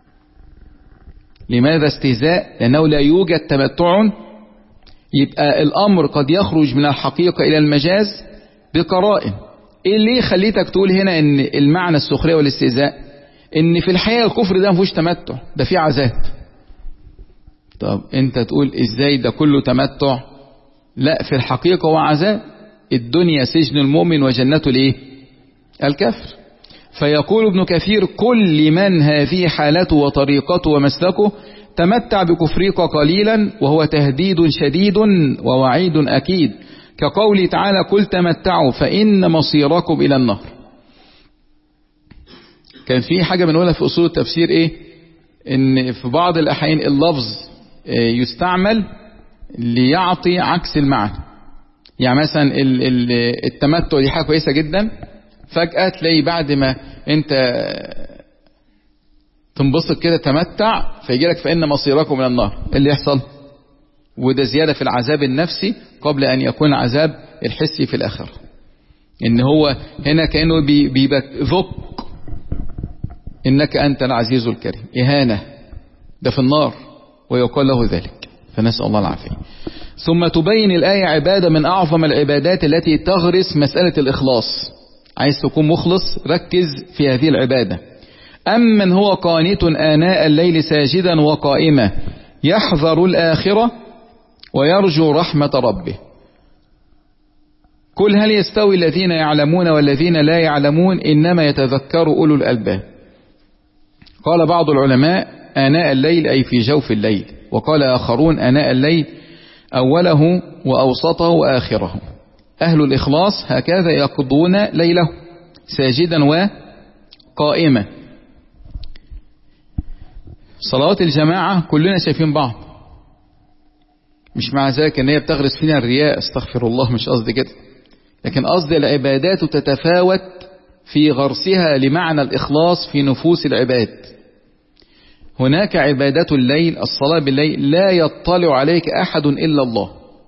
لماذا استهزاء؟ لأنه لا يوجد تمتع. يبقى الأمر قد يخرج من الحقيقة إلى المجاز بقرائن. إيه اللي يخليتك تقول هنا إن المعنى السخرية والاستهزاء؟ إن في الحقيقة الكفر ده مفيهوش تمتع، ده فيه عذاب. طب أنت تقول إزاي ده كله تمتع؟ لا، في الحقيقة هو عذاب. الدنيا سجن المؤمن وجنته الايه؟ الكفر. فيقول ابن كثير: كل من هذه حالته وطريقته ومسلكه تمتع بكفرك قليلا، وهو تهديد شديد ووعيد أكيد، كقوله تعالى: قل تمتعوا فإن مصيركم إلى النار. كان في حاجة بنقولها في أصول التفسير إيه؟ إن في بعض الأحيان اللفظ يستعمل ليعطي عكس المعنى. يعني مثلا التمتع دي حاجة كويسة جدا، فجأة تلاقي بعد ما انت تنبسط كده تمتع فيجي لك فإن مصيركم من النار. اللي يحصل؟ وده زيادة في العذاب النفسي قبل أن يكون العذاب الحسي في الآخرة. إن هو هنا كأنه بيذق إنك أنت العزيز الكريم، إهانة، ده في النار ويقال له ذلك. فنسأل الله العافية. ثم تبين الآية عبادة من أعظم العبادات التي تغرس مسألة الإخلاص. عايز تكون مخلص، ركز في هذه العبادة. أمن هو قانت آناء الليل ساجدا وقائما يحذر الآخرة ويرجو رحمة ربه. قل هل يستوي الذين يعلمون والذين لا يعلمون إنما يتذكر أولو الألباب. قال بعض العلماء: آناء الليل أي في جوف الليل، وقال آخرون: آناء الليل أوله وأوسطه وآخره. أهل الإخلاص هكذا يقضون ليله ساجدا وقائما. صلوات الجماعة كلنا شايفين بعض، مش مع ذلك ان هي بتغرس فينا الرياء، استغفر الله، مش قصدي كده، لكن قصدي العبادات تتفاوت في غرسها لمعنى الإخلاص في نفوس العباد. هناك عبادات الليل، الصلاة بالليل، لا يطلع عليك أحد إلا الله،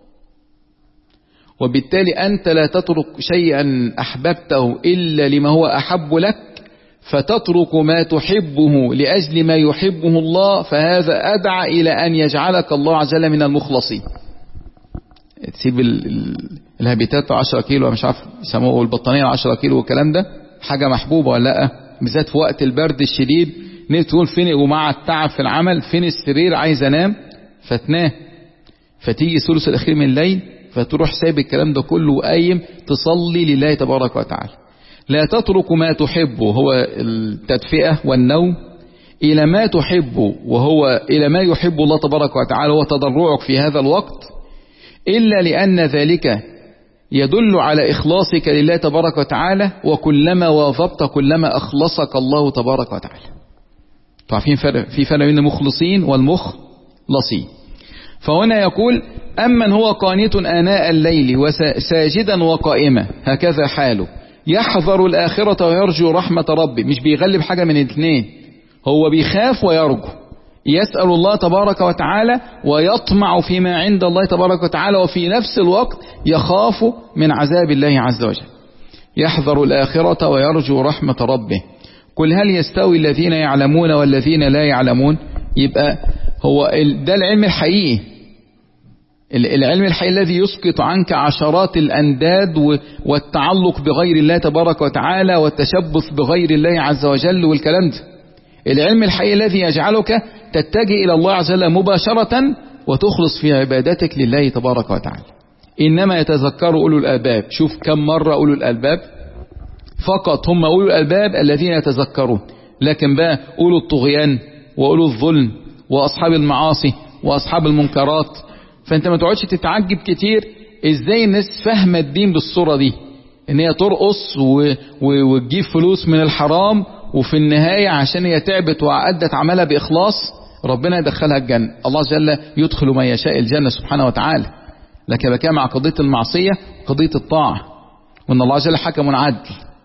وبالتالي أنت لا تترك شيئا أحببته إلا لما هو أحب لك، فتترك ما تحبه لأجل ما يحبه الله، فهذا أدعى إلى أن يجعلك الله عز وجل من المخلصين. تسيب الهابيتات عشرة كيلو، مش عارف يسموه البطانية عشرة كيلو والكلام ده، حاجة محبوبة ولا لا؟ بالذات في وقت البرد الشديد، تقول فين، ومع التعب في العمل، فين السرير، عايز انام، فتنام، فتيجي ثلث الأخير من الليل فتروح سايب الكلام ده كله وقايم تصلي لله تبارك وتعالى. لا تترك ما تحبه، هو التدفئة والنوم، إلى ما تحبه وهو إلى ما يحب الله تبارك وتعالى وتضرعك في هذا الوقت، إلا لأن ذلك يدل على إخلاصك لله تبارك وتعالى، وكلما واظبت كلما أخلصك الله تبارك وتعالى. تعرفين فرق، في فرق بين المخلصين والمخلصين. فهنا يقول: أمن هو قانت آناء الليل وساجدا وقائما هكذا حاله يحذر الآخرة ويرجو رحمة ربه. مش بيغلب حاجة من الاثنين، هو بيخاف ويرجو. يسأل الله تبارك وتعالى ويطمع فيما عند الله تبارك وتعالى، وفي نفس الوقت يخاف من عذاب الله عز وجل، يحذر الآخرة ويرجو رحمة ربه. قل هل يستوي الذين يعلمون والذين لا يعلمون؟ يبقى هو ده العلم الحقيقي، العلم الحقيقي الذي يسقط عنك عشرات الأنداد والتعلق بغير الله تبارك وتعالى والتشبث بغير الله عز وجل والكلام ده. العلم الحقيقي الذي يجعلك تتجه إلى الله عز وجل مباشرة وتخلص في عبادتك لله تبارك وتعالى. إنما يتذكر أولو الألباب. شوف كم مرة أولو الألباب، فقط هم أولو الألباب الذين يتذكرون، لكن بقى أولو الطغيان وأولو الظلم وأصحاب المعاصي وأصحاب المنكرات. فأنت ما تقعدش تتعجب كتير إزاي الناس فاهمة الدين بالصورة دي، إن هي ترقص و... و... وتجيب فلوس من الحرام، وفي النهاية عشان هي تعبت وأدت عملها بإخلاص ربنا يدخلها الجنة. الله جل يدخل من يشاء الجنة سبحانه وتعالى. لكن بكى مع قضية المعصية قضية الطاعة، وإن الله جل حكم عدل.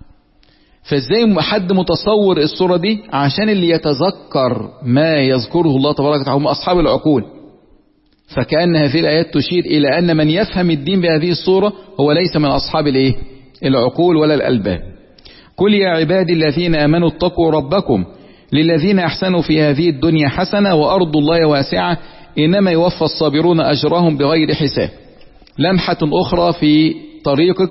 فازاي حد متصور الصورة دي؟ عشان اللي يتذكر ما يذكره الله تبارك وتعالى هم أصحاب العقول. فكأن هذه الآيات تشير إلى أن من يفهم الدين بهذه الصورة هو ليس من أصحاب الإيه؟ العقول ولا الألباب. قل يا عبادي الذين آمنوا اتقوا ربكم للذين أحسنوا في هذه الدنيا حسنة وأرض الله واسعة إنما يوفى الصابرون أجرهم بغير حساب. لمحة أخرى في طريقك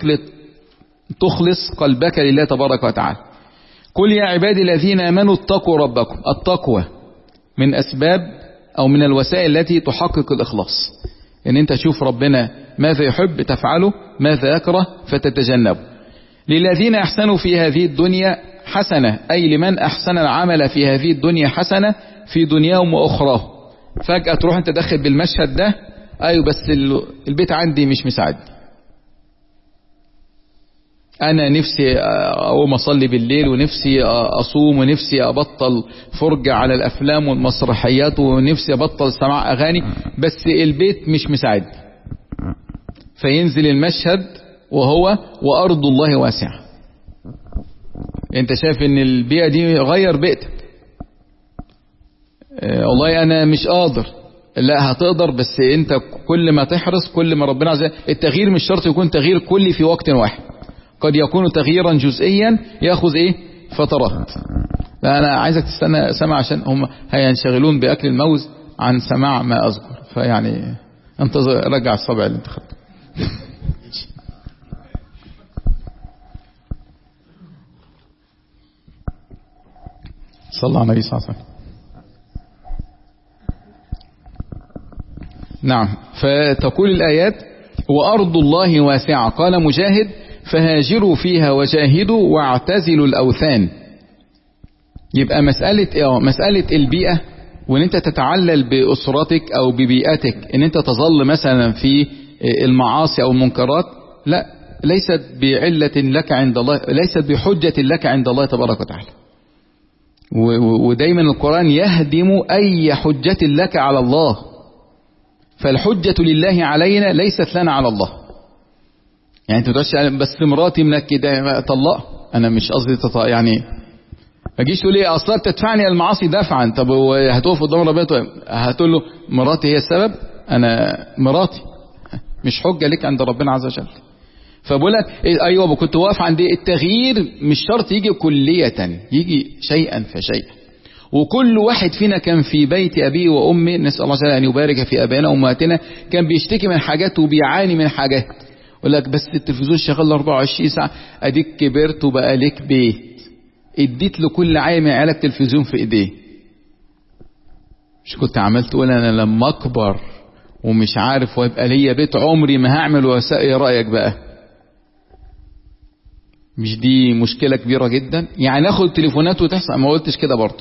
لتخلص قلبك لله تبارك وتعالى. قل يا عبادي الذين آمنوا اتقوا ربكم. التقوى من أسباب أو من الوسائل التي تحقق الإخلاص، إن أنت تشوف ربنا ماذا يحب تفعله، ماذا يكره فتتجنبه. للذين أحسنوا في هذه الدنيا حسنة، أي لمن أحسن العمل في هذه الدنيا حسنة في دنياهم وأخراهم. فجأة تروح أنت داخل بالمشهد ده، أيوة بس البيت عندي مش مساعدني، أنا نفسي أقوم أصلي بالليل ونفسي أصوم ونفسي أبطل فرجة على الأفلام والمسرحيات ونفسي أبطل سماع أغاني، بس البيت مش مساعدني. فينزل المشهد وهو وأرض الله واسعة. أنت شايف إن البيئة دي غير بيئتك. أه والله أنا مش قادر، لا هتقدر، بس أنت كل ما تحرص كل ما ربنا عز وجل. التغيير مش شرط يكون تغيير كلي في وقت واحد، قد يكون تغييرا جزئيا يأخذ إيه فترات. فأنا عايزك تستنى سمع عشان هم هينشغلون بأكل الموز عن سماع ما أذكر، فيعني أنت رجع الصبع اللي أنت خدته. صلى الله عليه وسلم. نعم. فتقول الآيات وأرض الله واسعة. قال مجاهد فهاجروا فيها وجاهدوا واعتزلوا الأوثان. يبقى مسألة إيه؟ مسألة البيئة، وإن أنت تتعلل بأسرتك أو ببيئتك إن أنت تظل مثلا في المعاصي أو المنكرات، لا، ليست بعلة لك عند الله، ليست بحجة لك عند الله تبارك وتعالى. ودايما القرآن يهدم أي حجة لك على الله. فالحجة لله علينا ليست لنا على الله. يعني انت بتقولش بس مراتي منكده طلق، انا مش قصدي تطلق، يعني ما تجيش تقول لي اصلا تدفعني المعاصي دفعا. طب هتقف قدام ربنا هتقول له مراتي هي السبب؟ انا مراتي مش حجه لك عند ربنا عز وجل. فبقول لك ايوه كنت واقف عند التغيير مش شرط يجي كليه، يجي شيئا فشيئا. وكل واحد فينا كان في بيت أبيه وأمه، نسأل الله جل أن يبارك في أبائنا وأمهاتنا، كان بيشتكي من حاجات وبيعاني من حاجات. يقول لك بس التلفزيون شغال أربعة وعشرين ساعة، أديك كبرت وبقى لك بيت، اديت لكل عيل من عيالك تلفزيون في إيديه. مش كنت عملت تقول أنا لما أكبر ومش عارف ويبقى ليا بيت عمري ما هعمل وسائل؟ إيه رأيك بقى؟ مش دي مشكلة كبيرة جدا؟ يعني ناخد تليفونات وتحصل. ما قلتش كده برضه.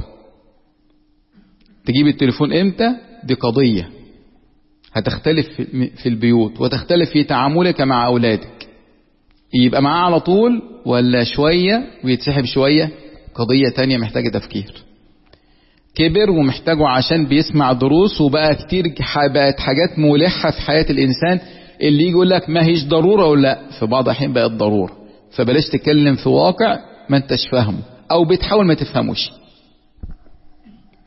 تجيب التليفون امتى دي قضية هتختلف في البيوت وتختلف في تعاملك مع أولادك. يبقى معاه على طول ولا شوية ويتسحب شوية؟ قضية تانية محتاجة تفكير. كبر ومحتاجه عشان بيسمع دروس وبقى كتير بقت حاجات ملحة في حياة الإنسان، اللي يجي يقول لك ما هيش ضرورة ولا لا، في بعض الحين بقت ضرورة. فبلاش تتكلم في واقع ما انتش فاهمه أو بتحاول ما تفهموش.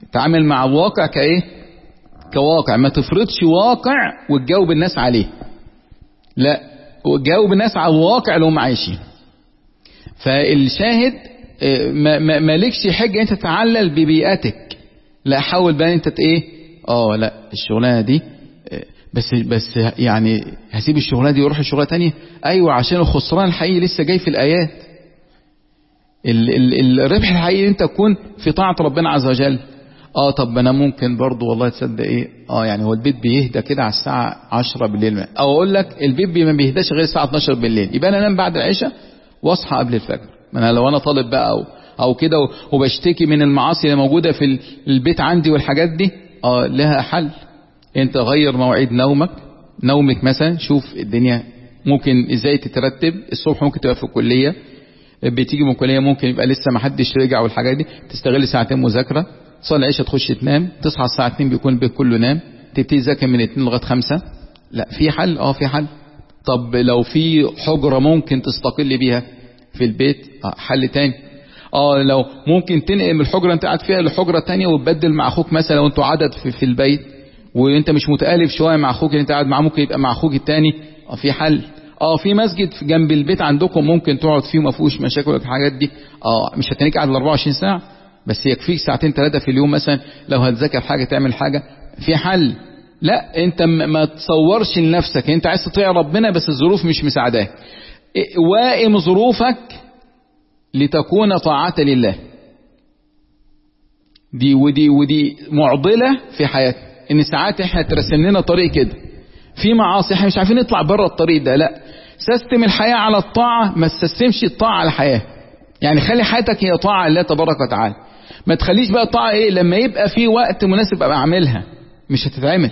تعامل مع الواقع كايه كواقع، ما تفرضش واقع وتجاوب الناس عليه، لا وتجاوب الناس على الواقع اللي هم عايشين. فالشاهد ما, ما, ما لكش حاجة انت تتعلل ببيئتك، لا حاول بقى انت ايه اه لا الشغلانة دي بس بس يعني هسيب الشغلانة دي واروح الشغلانة تانية، ايوه عشان الخسران الحقيقي لسه جاي في الايات. ال ال الربح الحقيقي انت تكون في طاعة ربنا عز وجل. اه طب انا ممكن برضو والله تصدق ايه اه يعني هو البيت بيهدى كده على الساعة عشرة بالليل، او اقول لك البيت ما بيهداش غير الساعة اتناشر بالليل، يبقى انا انام بعد العشاء واصحى قبل الفجر. ما انا لو انا طالب بقى او او كده وبشتكي من المعاصي اللي موجودة في البيت عندي والحاجات دي، اه لها حل. انت غير مواعيد نومك نومك مثلا، شوف الدنيا ممكن ازاي تترتب. الصبح ممكن تبقى في الكلية، بتيجي من الكلية ممكن يبقى لسه ما حدش رجع والحاجات دي، تستغل ساعتين مذاكرة، تصلي العشاء تخش تنام، تصحى الساعة اتنين بيكون البيت كله نام، تبتدي تذاكر من اتنين لغاية خمسة. لا في حل، اه في حل. طب لو في حجرة ممكن تستقل بيها في البيت، اه حل تاني. اه لو ممكن تنقل من الحجرة انت قاعد فيها لحجرة تانية وتبدل مع اخوك مثلا، لو انتوا عدد في, في البيت وانت مش متألف شوية مع اخوك اللي انت قاعد معاه، ممكن يبقى مع اخوك التاني، اه في حل. اه في مسجد جنب البيت عندكم ممكن تقعد فيه ما فيهوش مشاكل الحاجات دي، اه مش هتنيك قاعد أربعة وعشرين ساعة، بس يكفيك ساعتين ثلاثة في اليوم مثلا لو هتذاكر حاجة تعمل حاجة، في حل. لا انت ما تصورش لنفسك انت عايز تطيع ربنا بس الظروف مش مساعداك، وائم ظروفك لتكون طاعة لله. دي ودي ودي معضلة في حياتنا، ان ساعات احنا ترسم لنا طريق كده في معاصي احنا مش عارفين نطلع بره الطريق ده. لا سيستم الحياة على الطاعة، ما تسيستمش الطاعة على الحياة. يعني خلي حياتك هي طاعة لله تبارك وتعالى، ما تخليش بقى طاعة ايه لما يبقى في وقت مناسب ابقى اعملها، مش هتتعمل.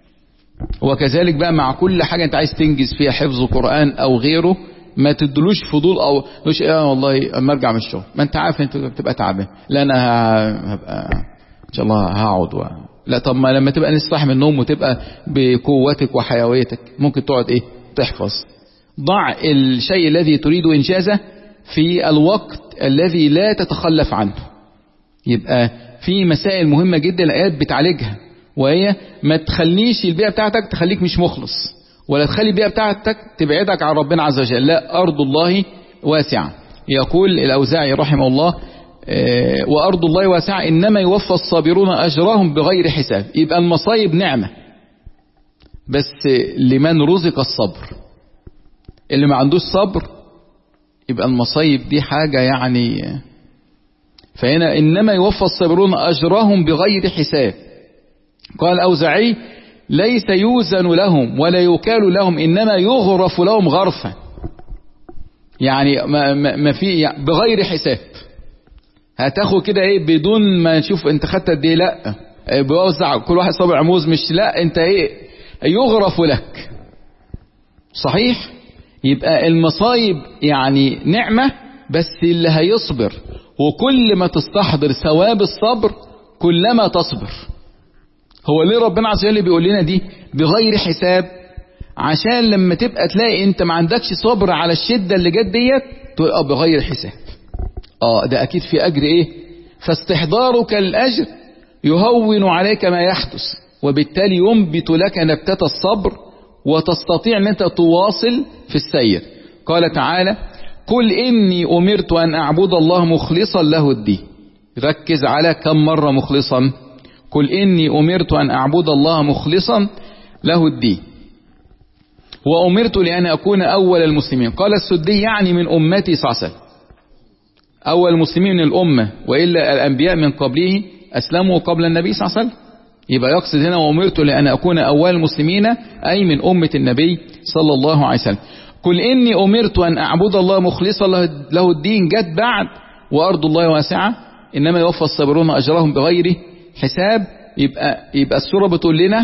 وكذلك بقى مع كل حاجة انت عايز تنجز فيها، حفظ قرآن او غيره، ما تدلوش فضول او مش ايه والله اما ارجع من الشغل، ما انت عارف انت بتبقى تعبان، لا انا هبقى ان شاء الله هقعد و... لا طب ما لما تبقى لسه صاحي من النوم وتبقى بقوتك وحيويتك ممكن تقعد ايه تحفظ. ضع الشيء الذي تريد انجازه في الوقت الذي لا تتخلف عنه. يبقى في مسائل مهمة جدا الآيات بتعالجها، وهي ما تخليش البيئة بتاعتك تخليك مش مخلص، ولا تخلي البيئة بتاعتك تبعدك عن ربنا عز وجل. لا أرض الله واسعة. يقول الأوزاعي رحمه الله اه وأرض الله واسعة إنما يوفى الصابرون أجرهم بغير حساب. يبقى المصايب نعمة بس لمن رزق الصبر، اللي ما عندوش صبر يبقى المصايب دي حاجة يعني. فهنا إنما يوفى الصابرون أجرهم بغير حساب. قال الأوزاعي ليس يوزن لهم ولا يكال لهم، إنما يغرف لهم غرفا. يعني ما, ما, ما في يعني بغير حساب، هتاخد كده ايه بدون ما نشوف انت خدت قد ايه، لا بيوزع كل واحد صابع عموز، مش لا انت ايه يغرف لك. صحيح. يبقى المصايب يعني نعمة بس اللي هيصبر، وكل ما تستحضر ثواب الصبر كلما تصبر. هو ليه ربنا عز وجل بيقول لنا دي بغير حساب؟ عشان لما تبقى تلاقي انت ما عندكش صبر على الشدة اللي جت ديت تقول اه بغير حساب، اه ده اكيد في اجر ايه. فاستحضارك الاجر يهون عليك ما يحدث، وبالتالي ينبت لك نبتة الصبر وتستطيع ان انت تواصل في السير. قال تعالى قل اني امرت ان اعبد الله مخلصا له الدين. ركز على كم مرة مخلصا. قل اني امرت ان اعبد الله مخلصا له الدين وامرت لان اكون اول المسلمين. قال السدي يعني من امتي صلى الله عليه وسلم، اول المسلمين من الامة، والا الانبياء من قبله اسلموا قبل النبي صلى الله عليه وسلم. يبقى يقصد هنا وامرت لان اكون اول المسلمين اي من امة النبي صلى الله عليه وسلم. قل اني امرت ان اعبد الله مخلصا له الدين جت بعد وارض الله واسعة انما يوفى الصابرون اجرهم بغير حساب. يبقى يبقى السورة بتقول لنا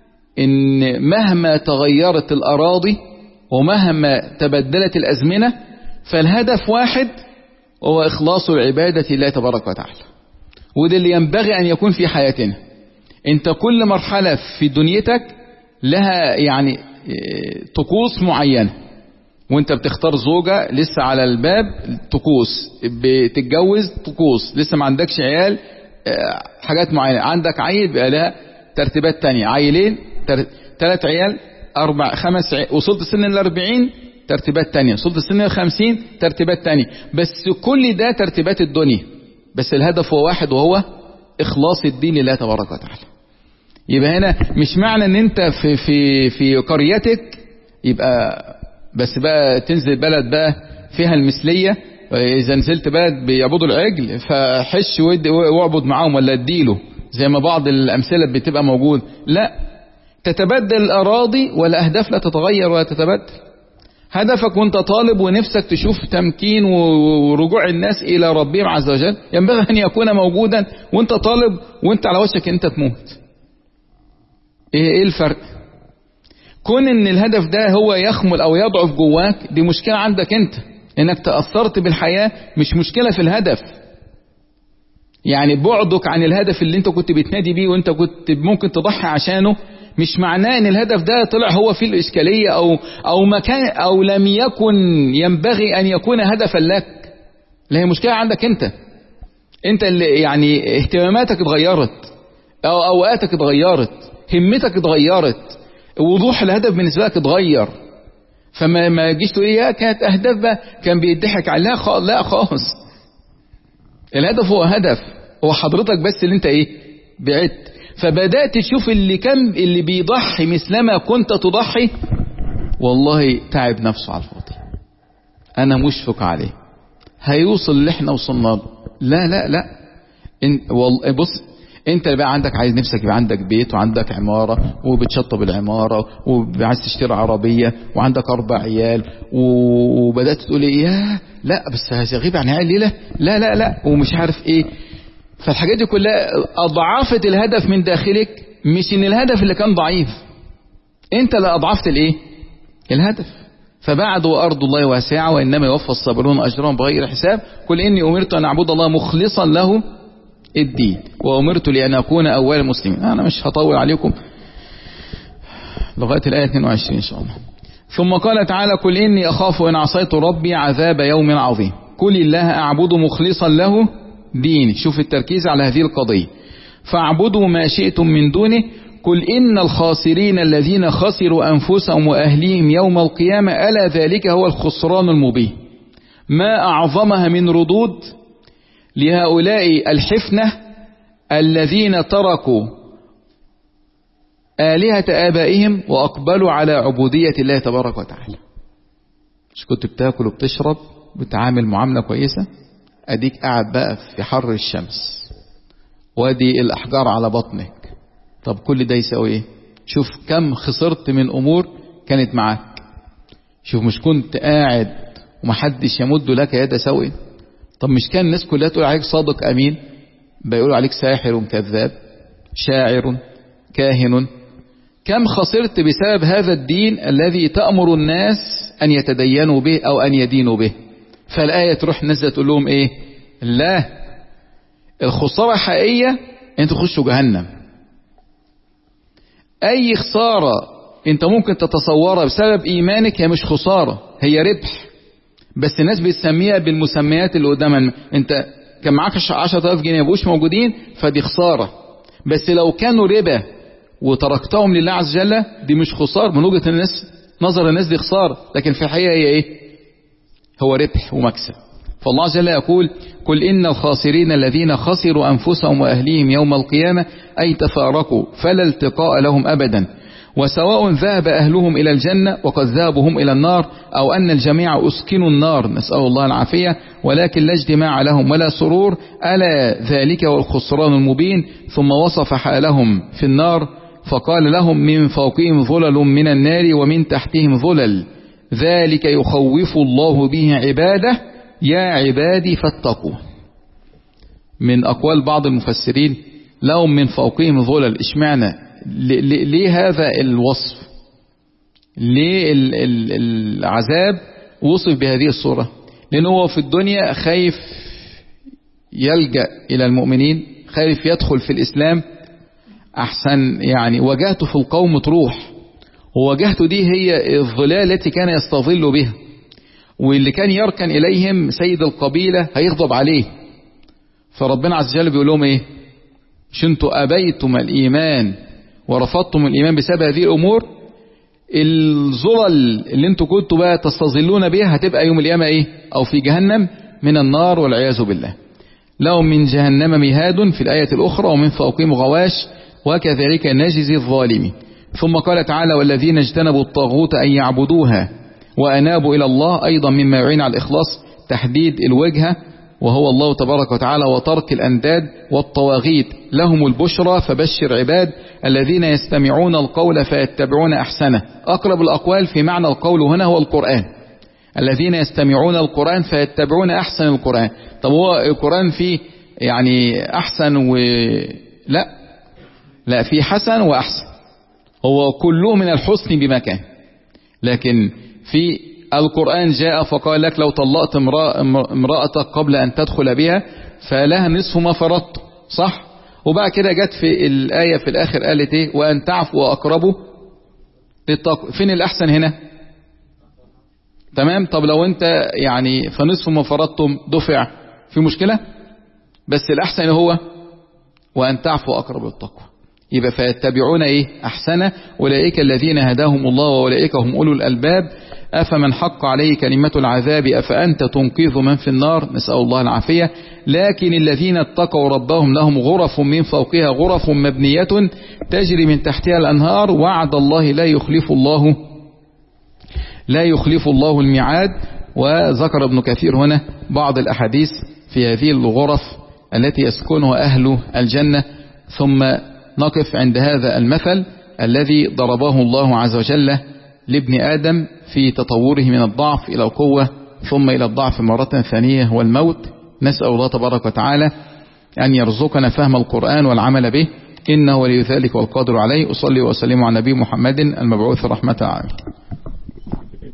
ان مهما تغيرت الاراضي ومهما تبدلت الازمنة فالهدف واحد وهو اخلاص العبادة لله تبارك وتعالى. وده اللي ينبغي ان يكون في حياتنا. انت كل مرحلة في دنيتك لها يعني طقوس معينة، وانت بتختار زوجة لسه على الباب طقوس، بتتجوز طقوس، لسه ما عندكش عيال حاجات معينة. عندك عيل بقى لها ترتيبات تانية، عيلين ثلاث عيال أربع خمس عيال، وصلت سن الأربعين ترتيبات تانية، وصلت سن الخمسين ترتيبات تانية. بس كل ده ترتيبات الدنيا، بس الهدف هو واحد وهو إخلاص الدين لله تبارك وتعالى. يبقى هنا مش معنى ان انت في في في قريتك يبقى بس بقى تنزل بلد بقى فيها المثلية، إذا نزلت بلد بيعبدوا العجل فحش واعبد معاهم ولا اديله زي ما بعض الأمثلة بتبقى موجود. لا، تتبدل الأراضي والأهداف لا تتغير ولا تتبدل. هدفك وانت طالب ونفسك تشوف تمكين ورجوع الناس إلى ربهم عز وجل ينبغي أن يكون موجودا وانت طالب وانت على وشك انت تموت. ايه الفرق؟ كون ان الهدف ده هو يخمل او يضعف جواك دي مشكلة عندك انت، انك تأثرت بالحياة، مش مشكلة في الهدف. يعني بعدك عن الهدف اللي انت كنت بتنادي بيه وانت كنت ممكن تضحي عشانه مش معناه ان الهدف ده طلع هو فيه الاشكالية او او مكان او لم يكن ينبغي ان يكون هدفا لك. لا، هي مشكلة عندك انت، انت اللي يعني اهتماماتك اتغيرت او اوقاتك اتغيرت، همتك اتغيرت، وضوح الهدف بالنسبة لك اتغير. فما ما جيش تقول ايه كانت اهداف بقى كان بيضحك عليها خ... لا خالص. الهدف هو هدف، هو حضرتك بس اللي انت ايه بعدت. فبدأت تشوف اللي كان اللي بيضحي مثلما كنت تضحي والله تعب نفسه على الفاضي. انا مشفق عليه هيوصل اللي احنا وصلنا له. لا لا لا إن والله بص، انت اللي بقى عندك عايز نفسك يبقى عندك بيت وعندك عمارة وبتشطب العمارة وعايز تشتري عربية وعندك اربع عيال وبدأت تقول ايه يا لا بس هغيب عن عيال ليلة لا لا لا ومش عارف ايه. فالحاجات دي كلها اضعفت الهدف من داخلك، مش ان الهدف اللي كان ضعيف، انت اللي اضعفت الايه الهدف. فبعد وارض الله واسعة وانما يوفى الصابرون اجرهم بغير حساب. قل اني امرت ان اعبد الله مخلصا له الدين وأمرت لأن أكون أول المسلمين. أنا مش هطول عليكم لغاية الآية اثنين وعشرين إن شاء الله. ثم قال تعالى قل إني أخاف إن عصيت ربي عذاب يوم عظيم. قل الله أعبد مخلصا له دين. شوف التركيز على هذه القضية. فاعبدوا ما شئتم من دونه. قل إن الخاسرين الذين خسروا أنفسهم وأهليهم يوم القيامة ألا ذلك هو الخسران المبين. ما أعظمها من ردود لهؤلاء الحفنة الذين تركوا آلهة آبائهم وأقبلوا على عبودية الله تبارك وتعالى. مش كنت بتاكل وبتشرب وبتعامل معاملة كويسة؟ أديك قاعد بقى في حر الشمس وادي الأحجار على بطنك. طب كل ده يساوي ايه؟ شوف كم خسرت من أمور كانت معاك. شوف مش كنت قاعد ومحدش يمد لك يد سوء. طب مش كان الناس كلها تقول عليك صادق أمين، بيقولوا عليك ساحر كذاب شاعر كاهن. كم خسرت بسبب هذا الدين الذي تأمر الناس أن يتدينوا به أو أن يدينوا به. فالآية تروح نزل تقول لهم إيه؟ لا، الخسارة حقيقية أنت تخشوا جهنم. أي خسارة أنت ممكن تتصورها بسبب إيمانك هي مش خسارة، هي ربح. بس الناس بتسميها بالمسميات اللي قدامها. انت كان معاك عشرة آلاف جنيه مبقوش موجودين فدي خسارة. بس لو كانوا ربا وتركتهم لله عز وجل دي مش خسارة من وجهة الناس، نظر الناس دي خسارة، لكن في الحقيقة هي ايه؟ هو ربح ومكسب. فالله عز وجل يقول قل إن الخاسرين الذين خسروا أنفسهم وأهليهم يوم القيامة أي تفارقوا فلا التقاء لهم أبدا، وسواء ذهب أهلهم إلى الجنة وقد ذهبوا هم إلى النار أو أن الجميع أسكنوا النار نسأل الله العافية ولكن لا اجتماع لهم ولا سرور ألا ذلك والخسران المبين. ثم وصف حالهم في النار فقال لهم من فوقهم ظلل من النار ومن تحتهم ظلل ذلك يخوف الله به عباده يا عبادي فاتقوا. من أقوال بعض المفسرين لهم من فوقهم ظلل. اشمعنى؟ ليه هذا الوصف؟ ليه العذاب وصف بهذه الصورة؟ لأنه هو في الدنيا خايف يلجأ إلى المؤمنين، خايف يدخل في الإسلام أحسن يعني وجهته في القوم تروح، ووجهته دي هي الظلال التي كان يستظل بها، واللي كان يركن إليهم سيد القبيلة هيغضب عليه. فربنا عز وجل بيقول لهم إيه؟ مش انتوا أبيتم الإيمان ورفضتم الإيمان بسبب هذه الأمور، الظلل اللي انتوا كنتوا بقى تستظلون بها هتبقى يوم القيامة ايه؟ أو في جهنم من النار والعياذ بالله. لهم من جهنم مهاد في الآية الأخرى ومن فوقهم غواش وكذلك نجزي الظالمين. ثم قال تعالى والذين اجتنبوا الطاغوت أن يعبدوها وأنابوا إلى الله، أيضا مما يعين على الإخلاص تحديد الوجهة وهو الله تبارك وتعالى وترك الأنداد والطواغيت. لهم البشرى فبشر عباد الذين يستمعون القول فيتبعون أحسنه. أقرب الأقوال في معنى القول هنا هو القرآن، الذين يستمعون القرآن فيتبعون أحسن القرآن. طب هو القرآن فيه يعني أحسن و لا لا في حسن وأحسن، هو كله من الحسن بمكان، لكن في القرآن جاء فقال لك لو طلقت امرأتك قبل أن تدخل بها فلها نصف ما فرضت، صح؟ وبعد كده جت في الآية في الآخر قالت ايه؟ وأن تعفوا أقربوا للتقوى. فين الأحسن هنا؟ تمام. طب لو انت يعني فنصف ما فرضتم دفع، في مشكلة؟ بس الأحسن هو وأن تعفوا أقرب للتقوى. يبقى فيتبعون ايه؟ أحسنه. أولئك الذين هداهم الله وأولئك هم أولو الألباب. أفمن حق عليه كلمة العذاب أفأنت تنقذ من في النار؟ نسأل الله العافية. لكن الذين اتقوا ربهم لهم غرف من فوقها غرف مبنية تجري من تحتها الأنهار وعد الله لا يخلف الله لا يخلف الله الميعاد. وذكر ابن كثير هنا بعض الأحاديث في هذه الغرف التي يسكنها أهل الجنة. ثم نقف عند هذا المثل الذي ضربه الله عز وجل لابن آدم في تطوره من الضعف إلى القوة ثم إلى الضعف مرة ثانية والموت. نسأل الله تبارك وتعالى أن يرزقنا فهم القرآن والعمل به، إنه ولي ذلك والقادر عليه. أصلي وأسلم على نبي محمد المبعوث رحمة العالمين.